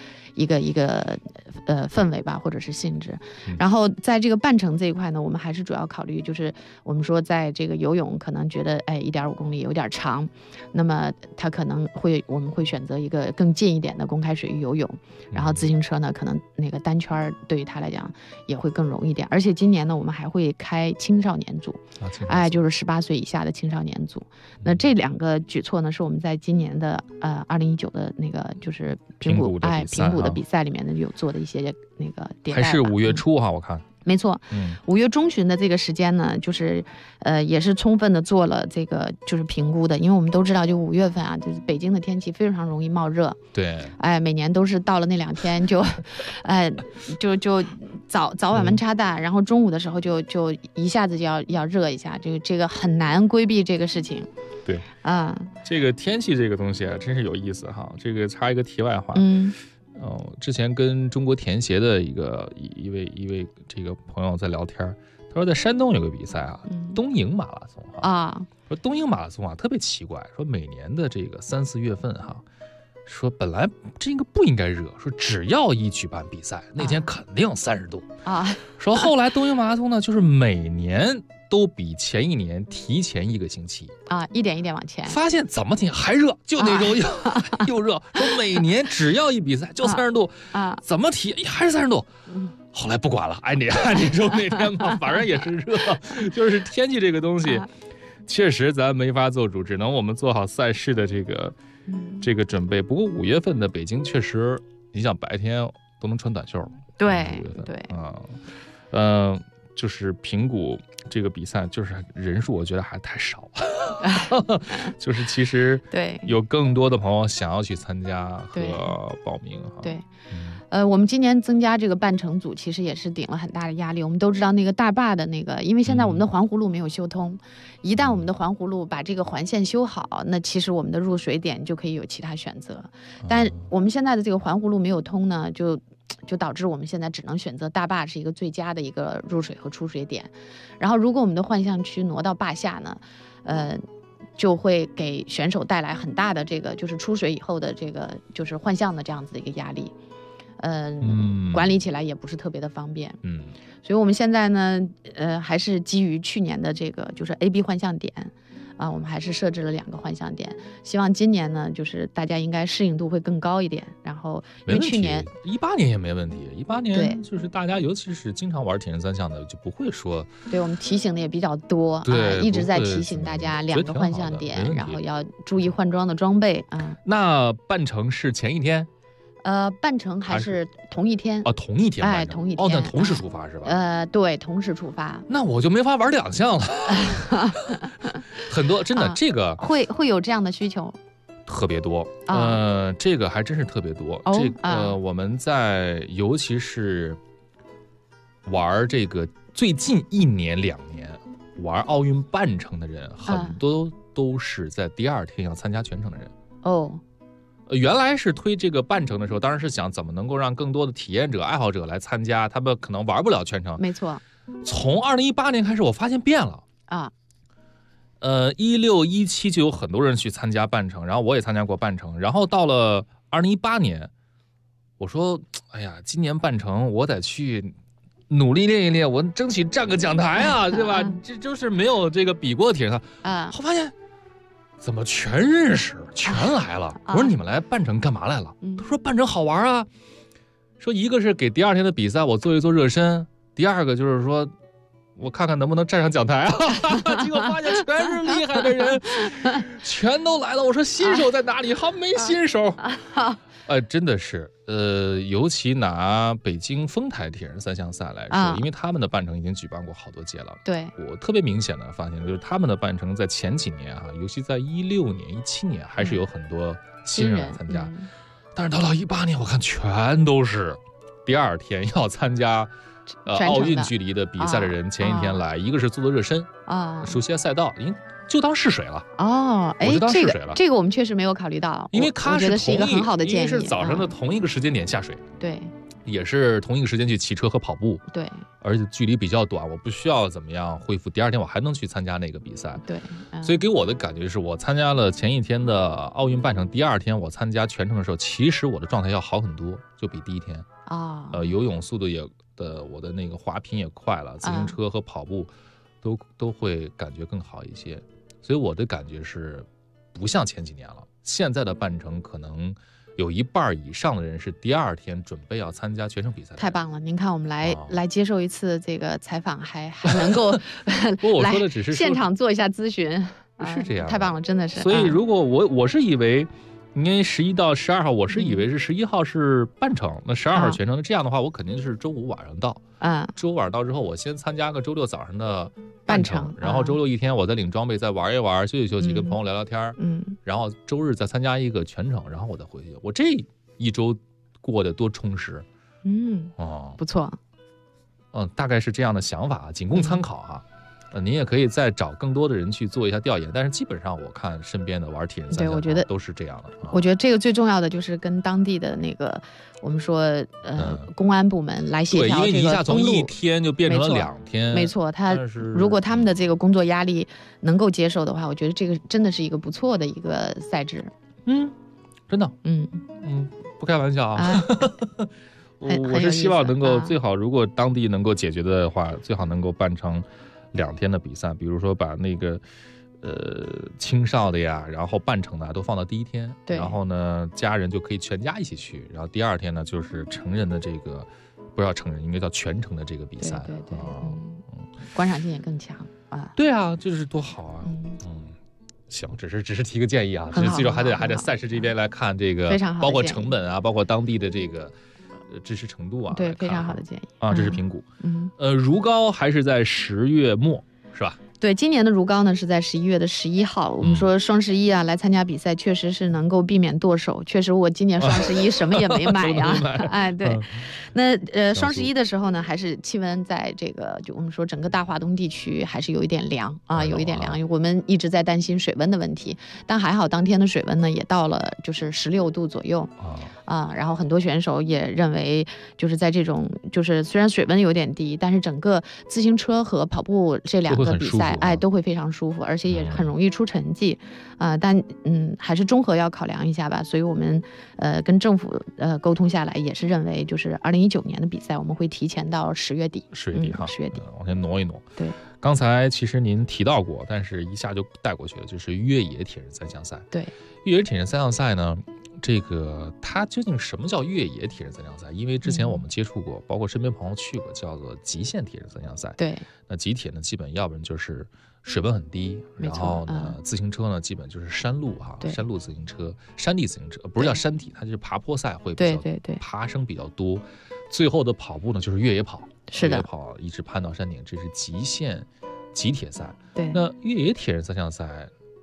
氛围吧，或者是性质。然后在这个半程这一块呢，我们还是主要考虑就是我们说在这个游泳可能觉得1.5公里有点长。那么它可能我们会选择一个更近一点的公开水域游泳，然后自行车呢，可能那个单圈对于它来讲也会更容易一点。而且今年呢，我们还会开青少年组，就是18岁以下的青少年组。那这2个举措呢，是我们在今年的2019的那个就是平谷的比赛里面呢有做的一些那个迭代。 还是5月初哈，我看。 没错，5月中旬的这个时间呢，就是也是充分的做了这个就是评估的，因为我们都知道，就5月份啊，就是北京的天气非常容易冒热， 对， 每年都是到了那2天就，就早晚温差大，然后中午的时候就一下子就要热一下，这个很难规避这个事情。 对这个天气这个东西啊，真是有意思哈。这个插一个题外话，之前跟中国田协的一位这个朋友在聊天，他说在山东有个比赛啊，东营马拉松说东营马拉松啊特别奇怪，说每年的这个3、4月份哈，说本来这个不应该热，说只要一举办比赛，那天肯定30度说后来东营马拉松呢，就是每年都比前一年提前1个星期一点一点往前， 发现怎么提还热，就那周又热，说每年只要一比赛就30度怎么提还是30度。后来不管了，按你说那天吧，反正也是热，就是天气这个东西，确实咱没法做主，只能我们做好赛事的这个准备。不过5月份的北京确实，你想白天都能穿短袖， 对就是平谷这个比赛，就是人数我觉得还太少就是其实有更多的朋友想要去参加和报名对。我们今年增加这个半程组，其实也是顶了很大的压力。我们都知道那个大坝的那个，因为现在我们的环湖路没有修通，一旦我们的环湖路把这个环线修好，那其实我们的入水点就可以有其他选择。但我们现在的这个环湖路没有通呢，就导致我们现在只能选择大坝是一个最佳的一个入水和出水点。然后如果我们的换向区挪到坝下呢，就会给选手带来很大的这个就是出水以后的这个就是换向的这样子的一个压力。管理起来也不是特别的方便，所以我们现在呢，还是基于去年的这个就是 A、B 换向点，我们还是设置了2个换向点，希望今年呢，就是大家应该适应度会更高一点。然后因为去年 18年也没问题，18年就是大家尤其是经常玩铁人三项的，就不会说， 对我们提醒的也比较多，一直在提醒大家2个换向点，然后要注意换装的装备那半程是前一天？ 半程还是同一天同一天同一天那同时出发是吧？ 对，同时出发。 那我就没法玩2项了很多真的这个会有这样的需求特别多这个还真是特别多这个我们在尤其是玩这个最近1年2年， 玩奥运半程的人，很多都是在第二天要参加全程的人。 哦。 原来是推这个半程的时候，当然是想怎么能够让更多的体验者、爱好者来参加，他们可能玩不了全程。 没错。 从2018年开始，我发现变了啊。 16、17就有很多人去参加半程，然后我也参加过半程，然后到了2018年，我说，哎呀，今年半程我得去努力练一练，我争取站个讲台啊，对吧？这就是没有这个比过的体验啊。我发现。怎么全认识，全来了？我说你们来半程干嘛来了？他说半程好玩啊，说一个是给第二天的比赛我做一做热身，第二个就是说我看看能不能站上讲台啊。结果发现全是厉害的人，全都来了。我说新手在哪里？还没新手。真的是，尤其拿北京丰台铁人三项赛来说，因为他们的半程已经举办过好多届了。 对， 我特别明显的发现，就是他们的半程在前几年尤其在16年、17年，还是有很多新人来参加。但是到了18年，我看全都是第二天要参加奥运距离的比赛的人，前一天来，一个是做的热身熟悉赛道，就当试水了我就当试水了。 这个我们确实没有考虑到， 因为它是一个很好的建议， 因为是早上的同一个时间点下水， 对， 也是同一个时间去骑车和跑步， 对， 而且距离比较短，我不需要怎么样恢复，第二天我还能去参加那个比赛， 对， 所以给我的感觉是我参加了前一天的奥运半程，第二天我参加全程的时候，其实我的状态要好很多，就比第一天游泳速度我的那个滑频也快了，自行车和跑步都会感觉更好一些。所以我的感觉是，不像前几年了。现在的半程可能有一半以上的人是第二天准备要参加全程比赛。 太棒了！您看，我们来接受一次这个采访，还能够不，我说的只是现场做一下咨询， 是这样， 太棒了，真的是。 所以如果我是以为。因为11到12号，我是以为是11号是半程，那12号全程。那这样的话，我肯定是周5晚上到。周5晚上到之后，我先参加个周6早上的半程，然后周6一天我再领装备，再玩一玩，休息休息，跟朋友聊聊天。然后周日再参加一个全程，然后我再回去。我这一周过得多充实。 不错。 大概是这样的想法，仅供参考您也可以再找更多的人去做一下调研，但是基本上我看身边的玩铁人三项， 我觉得都是这样的。 我觉得这个最重要的就是跟当地的那个我们说公安部门来协调， 因为你一下从1天就变成了2天， 没错。他如果他们的这个工作压力能够接受的话，我觉得这个真的是一个不错的一个赛制。 真的，不开玩笑啊。我是希望能够最好，如果当地能够解决的话，最好能够办成2天的比赛，比如说把那个青少的呀，然后半程的都放到第一天，然后呢家人就可以全家一起去，然后第二天呢就是成人的这个不要成人，应该叫全程的这个比赛， 对，观赏性也更强对啊，就是多好啊。行，只是提个建议啊，其实最终还得赛事这边来看这个，包括成本包括当地的这个支持程度对，非常好的建议这是评估。如皋还是在10月末是吧？ 对，今年的如皋呢是在11月的11号。我们说双11来参加比赛，确实是能够避免剁手。确实，我今年双11什么也没买呀。对。那双11的时候呢，还是气温在这个就我们说整个大华东地区还是有一点凉有一点凉。我们一直在担心水温的问题，但还好当天的水温呢也到了就是16度左右然后很多选手也认为就是在这种就是虽然水温有点低，但是整个自行车和跑步这2个比赛都会非常舒服，而且也很容易出成绩但还是综合要考量一下吧。所以我们跟政府沟通下来，也是认为就是2019年的比赛我们会提前到10月底 10月底 10月底往前挪一挪。 对， 刚才其实您提到过，但是一下就带过去了，就是越野铁人三项赛。 对， 越野铁人三项赛呢，这个它究竟什么叫越野铁人三项赛？因为之前我们接触过，包括身边朋友去过，叫做极限铁人三项赛。 对， 那极铁呢，基本要不然就是水温很低，然后呢，自行车呢基本就是山路山路自行车、山地自行车，不是叫山地，它就是爬坡赛会比较爬升比较多。最后的跑步呢就是越野跑， 是的， 越野跑一直攀到山顶，这是极限极铁赛。 对， 那越野铁人三项赛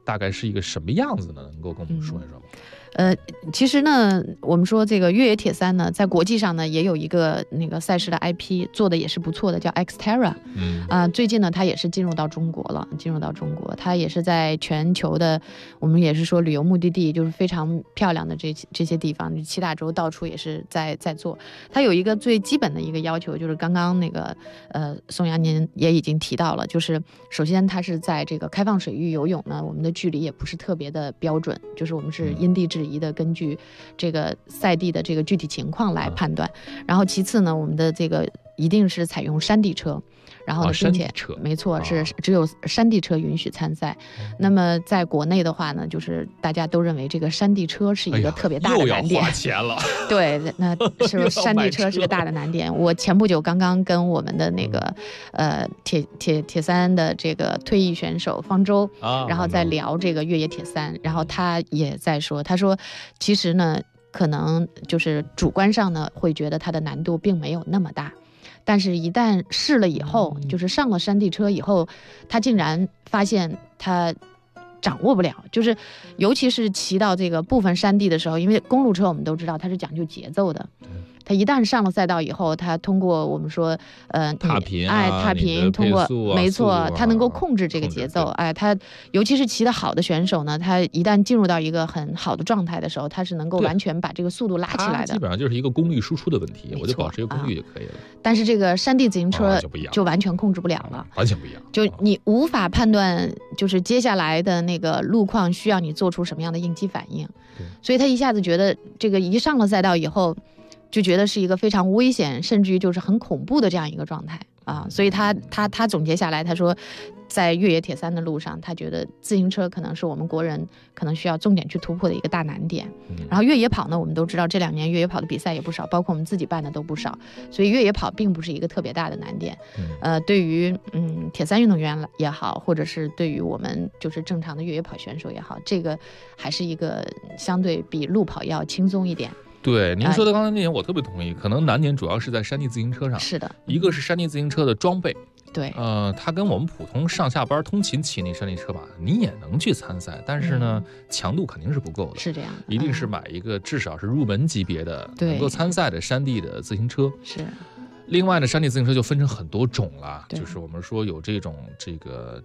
大概是一个什么样子呢？能够跟我们说一说吗？ 其实呢，我们说这个越野铁三呢，在国际上呢也有一个那个赛事的 IP 做的也是不错的，叫 Xterra。最近呢，它也是进入到中国了，它也是在全球的，我们也是说旅游目的地，就是非常漂亮的这些地方，7大洲到处也是在做。它有一个最基本的一个要求，就是刚刚那个宋阳您也已经提到了，就是首先它是在这个开放水域游泳呢，我们的距离也不是特别的标准，就是我们是因地制宜的，根据这个赛地的这个具体情况来判断。然后其次呢，我们的这个一定是采用山地车，然后呢，并且没错，是只有山地车允许参赛。那么在国内的话呢，就是大家都认为这个山地车是一个特别大的难点， 又要花钱了。 对，那是山地车是个大的难点。我前不久刚刚跟我们的那个铁三的这个退役选手方舟，然后在聊这个越野铁三，然后他也在说，他说其实呢，可能就是主观上呢会觉得它的难度并没有那么大。但是一旦试了以后，就是上了山地车以后，他竟然发现他掌握不了，就是尤其是骑到这个部分山地的时候，因为公路车我们都知道它是讲究节奏的，他一旦上了赛道以后，他通过我们说踏频踏频，通过没错，他能够控制这个节奏。他尤其是骑得好的选手呢，他一旦进入到一个很好的状态的时候，他是能够完全把这个速度拉起来的。 基本上就是一个功率输出的问题，我就保持一个功率就可以了。 但是这个山地自行车就完全控制不了了， 完全不一样。 就你无法判断，就是接下来的那个路况需要你做出什么样的应激反应，所以他一下子觉得这个一上了赛道以后，就觉得是一个非常危险，甚至于就是很恐怖的这样一个状态啊。所以他总结下来，他说，在越野铁三的路上，他觉得自行车可能是我们国人可能需要重点去突破的一个大难点。然后越野跑呢，我们都知道这2年越野跑的比赛也不少，包括我们自己办的都不少，所以越野跑并不是一个特别大的难点。对于铁三运动员也好，或者是对于我们就是正常的越野跑选手也好，这个还是一个相对比路跑要轻松一点。 对您说的刚才那点我特别同意，可能难点主要是在山地自行车上。 是的， 一个是山地自行车的装备， 对， 它跟我们普通上下班通勤骑那山地车吧，你也能去参赛，但是呢，强度肯定是不够的， 是这样， 一定是买一个至少是入门级别的能够参赛的山地的自行车。 是。 另外呢，山地自行车就分成很多种了，就是我们说有这种这个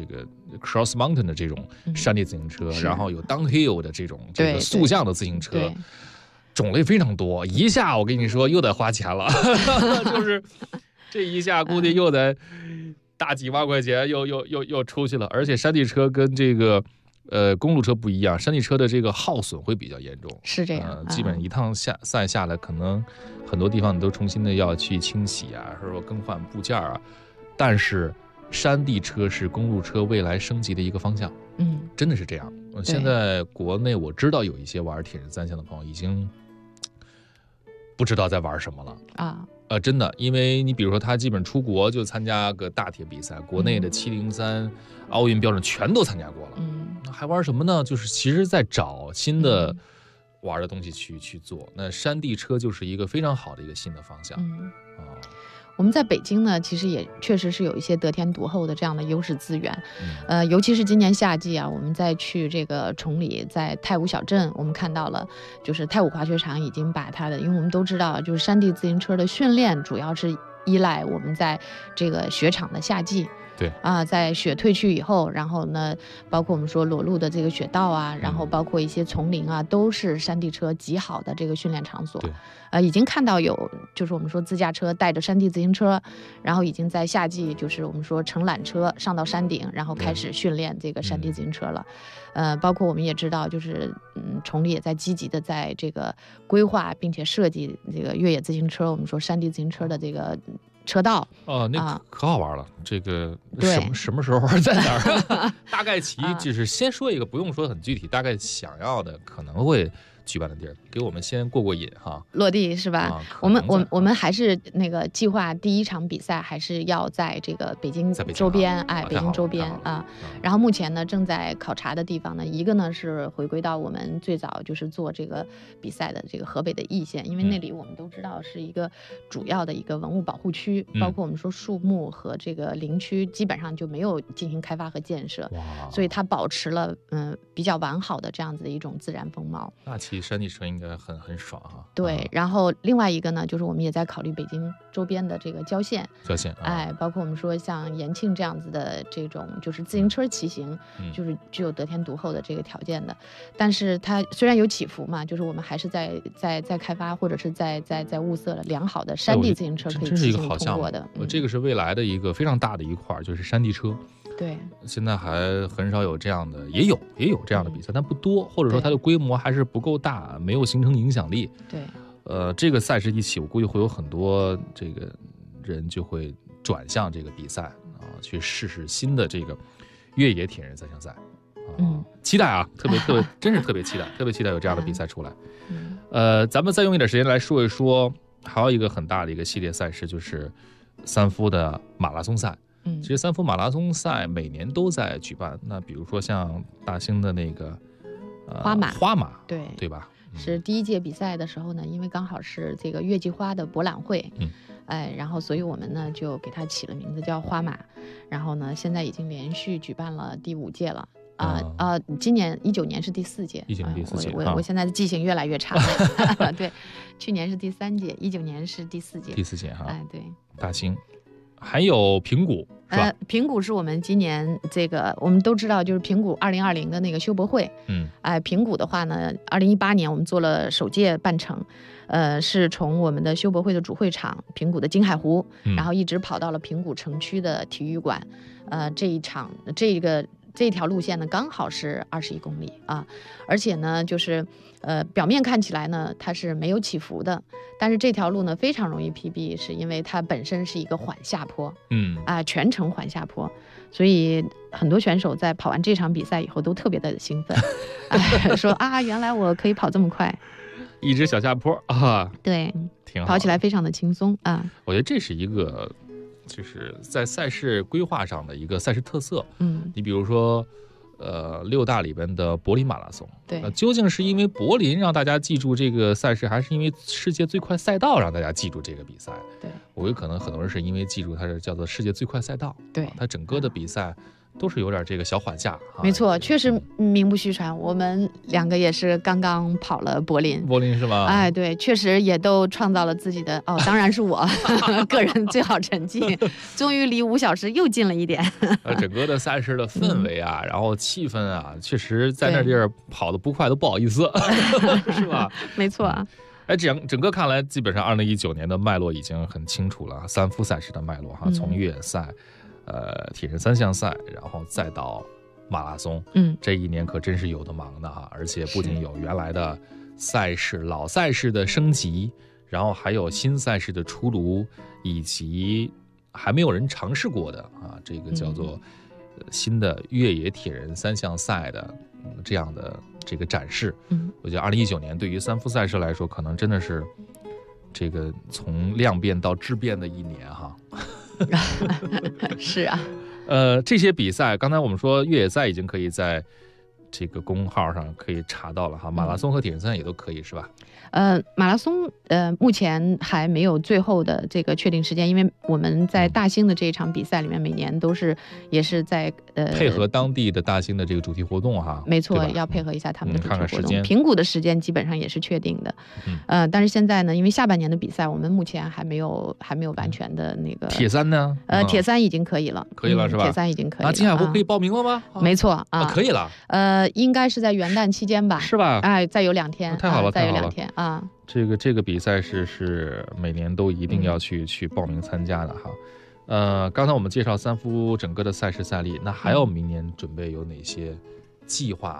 cross mountain 的这种山地自行车，然后有 downhill 的这种速降的自行车。种类非常多，一下我跟你说又得花钱了，就是这一下估计又得大几万块钱又出去了。而且山地车跟这个公路车不一样，山地车的这个耗损会比较严重， 是这样。 基本上一趟赛下来，可能很多地方你都重新的要去清洗啊，或者说更换部件啊。但是山地车是公路车未来升级的一个方向，真的是这样。现在国内我知道有一些玩铁人3项的朋友已经不知道在玩什么了啊！真的，因为你比如说他基本出国就参加个大铁比赛，国内的703奥运标准全都参加过了，那还玩什么呢？就是其实在找新的玩的东西去做。那山地车就是一个非常好的一个新的方向。 我们在北京呢，其实也确实是有一些得天独厚的这样的优势资源，尤其是今年夏季啊，我们再去这个崇礼，在太武小镇，我们看到了，就是太武滑雪场已经把它的，因为我们都知道，就是山地自行车的训练主要是依赖我们在这个雪场的夏季。 对在雪退去以后，然后呢，包括我们说裸露的这个雪道啊，然后包括一些丛林啊，都是山地车极好的这个训练场所。已经看到有，就是我们说自驾车带着山地自行车，然后已经在夏季，就是我们说乘缆车上到山顶，然后开始训练这个山地自行车了。包括我们也知道，就是崇礼也在积极的在这个规划并且设计这个越野自行车，我们说山地自行车的这个车道。 那可好玩了，这个什么时候在哪儿？大概其就是先说一个，不用说很具体，大概想要的可能会举办的地儿，给我们先过瘾哈。 落地是吧？我们还是那个计划第一场比赛还是要在这个北京周边，北京周边啊。然后目前呢正在考察的地方呢，一个呢是回归到我们最早就是做这个比赛的这个河北的易县，因为那里我们都知道是一个主要的一个文物保护区，包括我们说树木和这个林区基本上就没有进行开发和建设，所以它保持了比较完好的这样子的一种自然风貌。 那骑山地车应该很爽哈。 对，然后另外一个呢，就是我们也在考虑北京周边的这个郊县，包括我们说像延庆这样子的这种就是自行车骑行，就是具有得天独厚的这个条件的，但是它虽然有起伏嘛，就是我们还是在开发或者是在物色了良好的山地自行车可以骑行通过的。 这个是未来的一个非常大的一块，就是山地车。 对， 现在还很少有这样的，也有这样的比赛，但不多，或者说它的规模还是不够大，没有形成影响力。 对， 这个赛事一起，我估计会有很多这个人就会转向这个比赛啊，去试试新的这个越野铁人三项赛。期待啊，特别真是特别期待，特别期待有这样的比赛出来。咱们再用一点时间来说一说，还有一个很大的一个系列赛事，就是三夫的马拉松赛。其实三夫马拉松赛每年都在举办。那比如说像大兴的那个花马， 对吧？ 是第一届比赛的时候呢，因为刚好是这个月季花的博览会，然后所以我们呢就给它起了名字叫花马。然后呢，现在已经连续举办了第5届了。今年19年是第4届 ，19年第4届。 我现在的记性越来越差了。对，去年是第3届，19年是第4届。 第4届哈。 对。 大兴。还有平谷是吧？ 平谷是我们今年这个我们都知道，就是平谷2020的那个修博会。平谷的话呢，2018年我们做了首届半程，是从我们的修博会的主会场平谷的金海湖，然后一直跑到了平谷城区的体育馆。这条路线呢，刚好是21公里啊，而且呢，就是表面看起来呢，它是没有起伏的，但是这条路呢非常容易 PB， 是因为它本身是一个缓下坡，全程缓下坡，所以很多选手在跑完这场比赛以后都特别的兴奋，说啊，原来我可以跑这么快， 一直小下坡啊， 对， 挺好， 跑起来非常的轻松啊。 我觉得这是一个。就是在赛事规划上的一个赛事特色。你比如说6大里边的柏林马拉松， 对， 究竟是因为柏林让大家记住这个赛事，还是因为世界最快赛道让大家记住这个比赛？ 对， 我有可能很多人是因为记住它是叫做世界最快赛道， 对， 它整个的比赛都是有点这个小缓下。 没错，确实名不虚传，我们2个也是刚刚跑了柏林是吗？ 对，确实也都创造了自己的当然是我个人最好成绩，终于离5小时又近了一点。 整个的赛事的氛围啊，然后气氛啊，确实在那地儿跑得不快都不好意思，是吧？ 没错。 整个看来，基本上2019年的脉络已经很清楚了，三夫赛事的脉络哈，从越野赛。铁人3项赛，然后再到马拉松，这一年可真是有的忙的哈，而且不仅有原来的赛事、老赛事的升级，然后还有新赛事的出炉，以及还没有人尝试过的这个叫做新的越野铁人3项赛的这样的这个展示。我觉得2019年对于三夫赛事来说，可能真的是这个从量变到质变的一年哈。 是啊， 这些比赛，刚才我们说越野赛已经可以在这个公号上可以查到了哈，马拉松和铁人3项也都可以是吧？ 马拉松目前还没有最后的这个确定时间，因为我们在大兴的这一场比赛里面，每年都是也是在配合当地的大兴的这个主题活动哈。 没错，要配合一下他们的主题活动。 看看时间， 平谷的时间基本上也是确定的。但是现在呢，因为下半年的比赛，我们目前还没有完全的那个。 铁3呢？ 铁3已经可以了， 可以了是吧？ 铁3已经可以了。 那金海湖可以报名了吗？ 没错啊， 可以了。 应该是在元旦期间吧？ 是吧？ 再有2天， 太好了， 再有2天啊。 这个比赛是每年都一定要去报名参加的哈。刚才我们介绍三夫整个的赛事赛例，那还有明年准备有哪些计划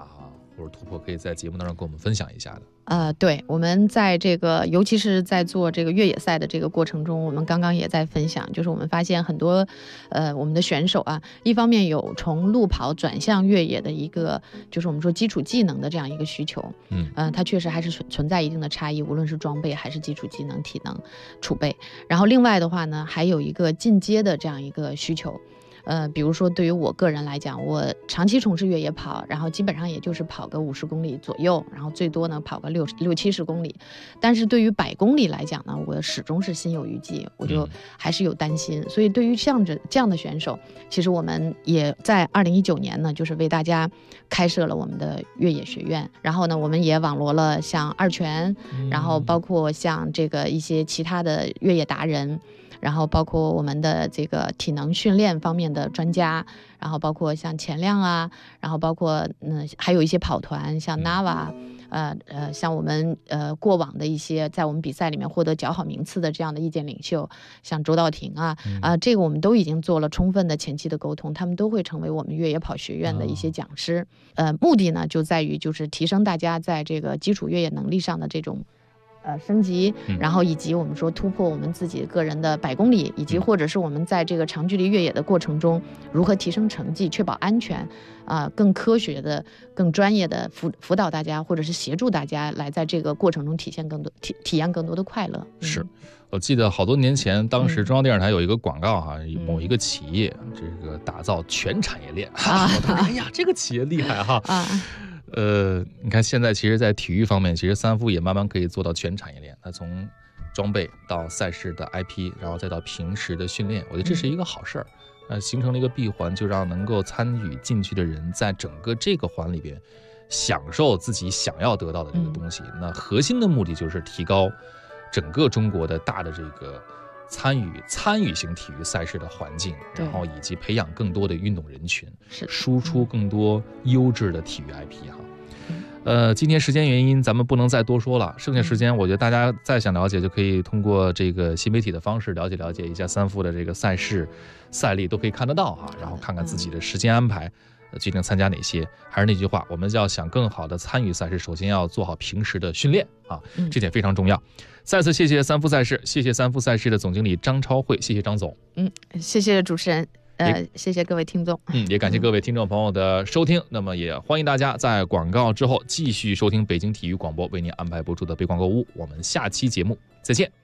或者突破，可以在节目当中跟我们分享一下的？ 对，我们在这个，尤其是在做这个越野赛的这个过程中，我们刚刚也在分享，就是我们发现很多，我们的选手啊，一方面有从路跑转向越野的一个，就是我们说基础技能的这样一个需求，它确实还是存在一定的差异，无论是装备还是基础技能、体能储备。然后另外的话呢，还有一个进阶的这样一个需求。比如说对于我个人来讲，我长期从事越野跑，然后基本上也就是跑个50公里左右，然后最多呢跑个60-70公里。但是对于100公里来讲呢，我始终是心有余悸，我就还是有担心。所以对于这样的选手，其实我们也在2019年呢，就是为大家开设了我们的越野学院。然后呢，我们也网罗了像二全，然后包括像这个一些其他的越野达人。然后包括我们的这个体能训练方面的专家，然后包括像钱亮啊，然后包括还有一些跑团，像 Nava，像我们过往的一些在我们比赛里面获得较好名次的这样的意见领袖，像周道庭啊，这个我们都已经做了充分的前期的沟通，他们都会成为我们越野跑学院的一些讲师。目的呢就在于就是提升大家在这个基础越野能力上的这种升级，然后以及我们说突破我们自己个人的100公里，以及或者是我们在这个长距离越野的过程中如何提升成绩，确保安全，更科学的、更专业的辅导大家，或者是协助大家来在这个过程中体验更多的快乐。 是，我记得好多年前，当时中央电视台有一个广告哈，某一个企业这个打造全产业链我当时哎呀，这个企业厉害哈你看现在其实在体育方面，其实三夫也慢慢可以做到全产业链，它从装备到赛事的 IP， 然后再到平时的训练，我觉得这是一个好事儿，形成了一个闭环，就让能够参与进去的人在整个这个环里边享受自己想要得到的这个东西。那核心的目的就是提高整个中国的大的这个参与型体育赛事的环境，然后以及培养更多的运动人群，输出更多优质的体育 IP 哈。今天时间原因咱们不能再多说了，剩下时间我觉得大家再想了解就可以通过这个新媒体的方式了解一下三夫的这个赛事赛例都可以看得到哈，然后看看自己的时间安排决定参加哪些。还是那句话，我们要想更好的参与赛事，首先要做好平时的训练啊，这点非常重要。再次谢谢三夫赛事，谢谢三夫赛事的总经理张超慧，谢谢张总。 谢谢主持人。谢谢各位听众。 也感谢各位听众朋友的收听。那么也欢迎大家在广告之后继续收听北京体育广播为您安排播出的北广购物。我们下期节目再见。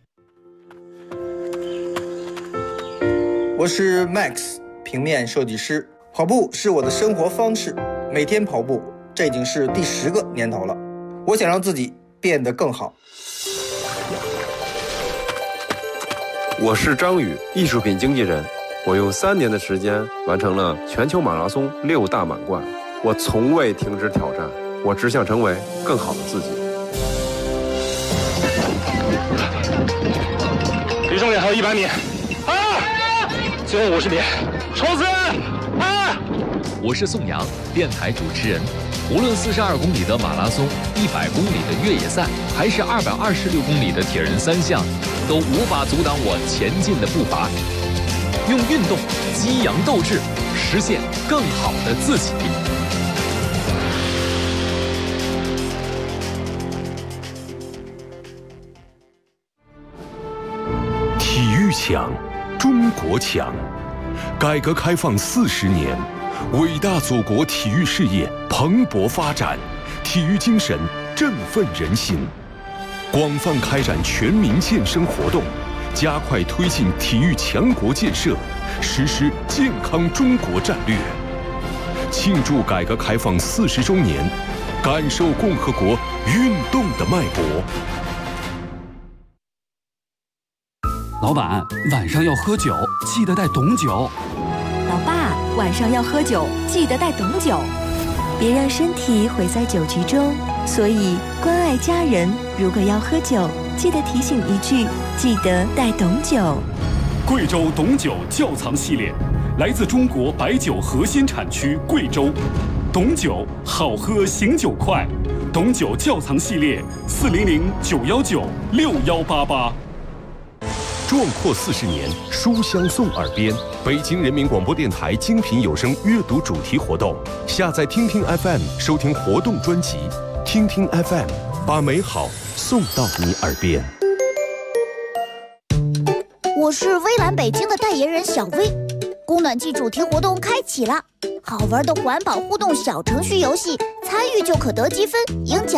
我是 Max， 平面设计师。跑步是我的生活方式，每天跑步，这已经是第10个年头了。我想让自己变得更好。 我是张宇，艺术品经纪人。我用3年的时间完成了全球马拉松6大满贯，我从未停止挑战，我只想成为更好的自己。 离终点还有100米，最后50米，冲刺！ 我是宋阳，电台主持人。无论42公里的马拉松、100公里的越野赛，还是226公里的铁人3项，都无法阻挡我前进的步伐。用运动激扬斗志，实现更好的自己。 体育强，中国强。改革开放40年，伟大祖国体育事业蓬勃发展，体育精神振奋人心。广泛开展全民健身活动，加快推进体育强国建设，实施健康中国战略。庆祝改革开放40周年，感受共和国运动的脉搏。 老板，晚上要喝酒，记得带懂酒。 老爸，晚上要喝酒，记得带懂酒，别让身体毁在酒局中。所以，关爱家人，如果要喝酒，记得提醒一句，记得带懂酒。 贵州懂酒窖藏系列，来自中国白酒核心产区贵州。懂酒，好喝醒酒快。懂酒窖藏系列，400-919-6188。 壮阔40年，书香送耳边。北京人民广播电台精品有声阅读主题活动，下载听听 FM 收听活动专辑，听听 FM， 把美好送到你耳边。 我是微蓝北京的代言人小薇，供暖季主题活动开启了，好玩的环保互动小程序游戏，参与就可得积分，赢奖。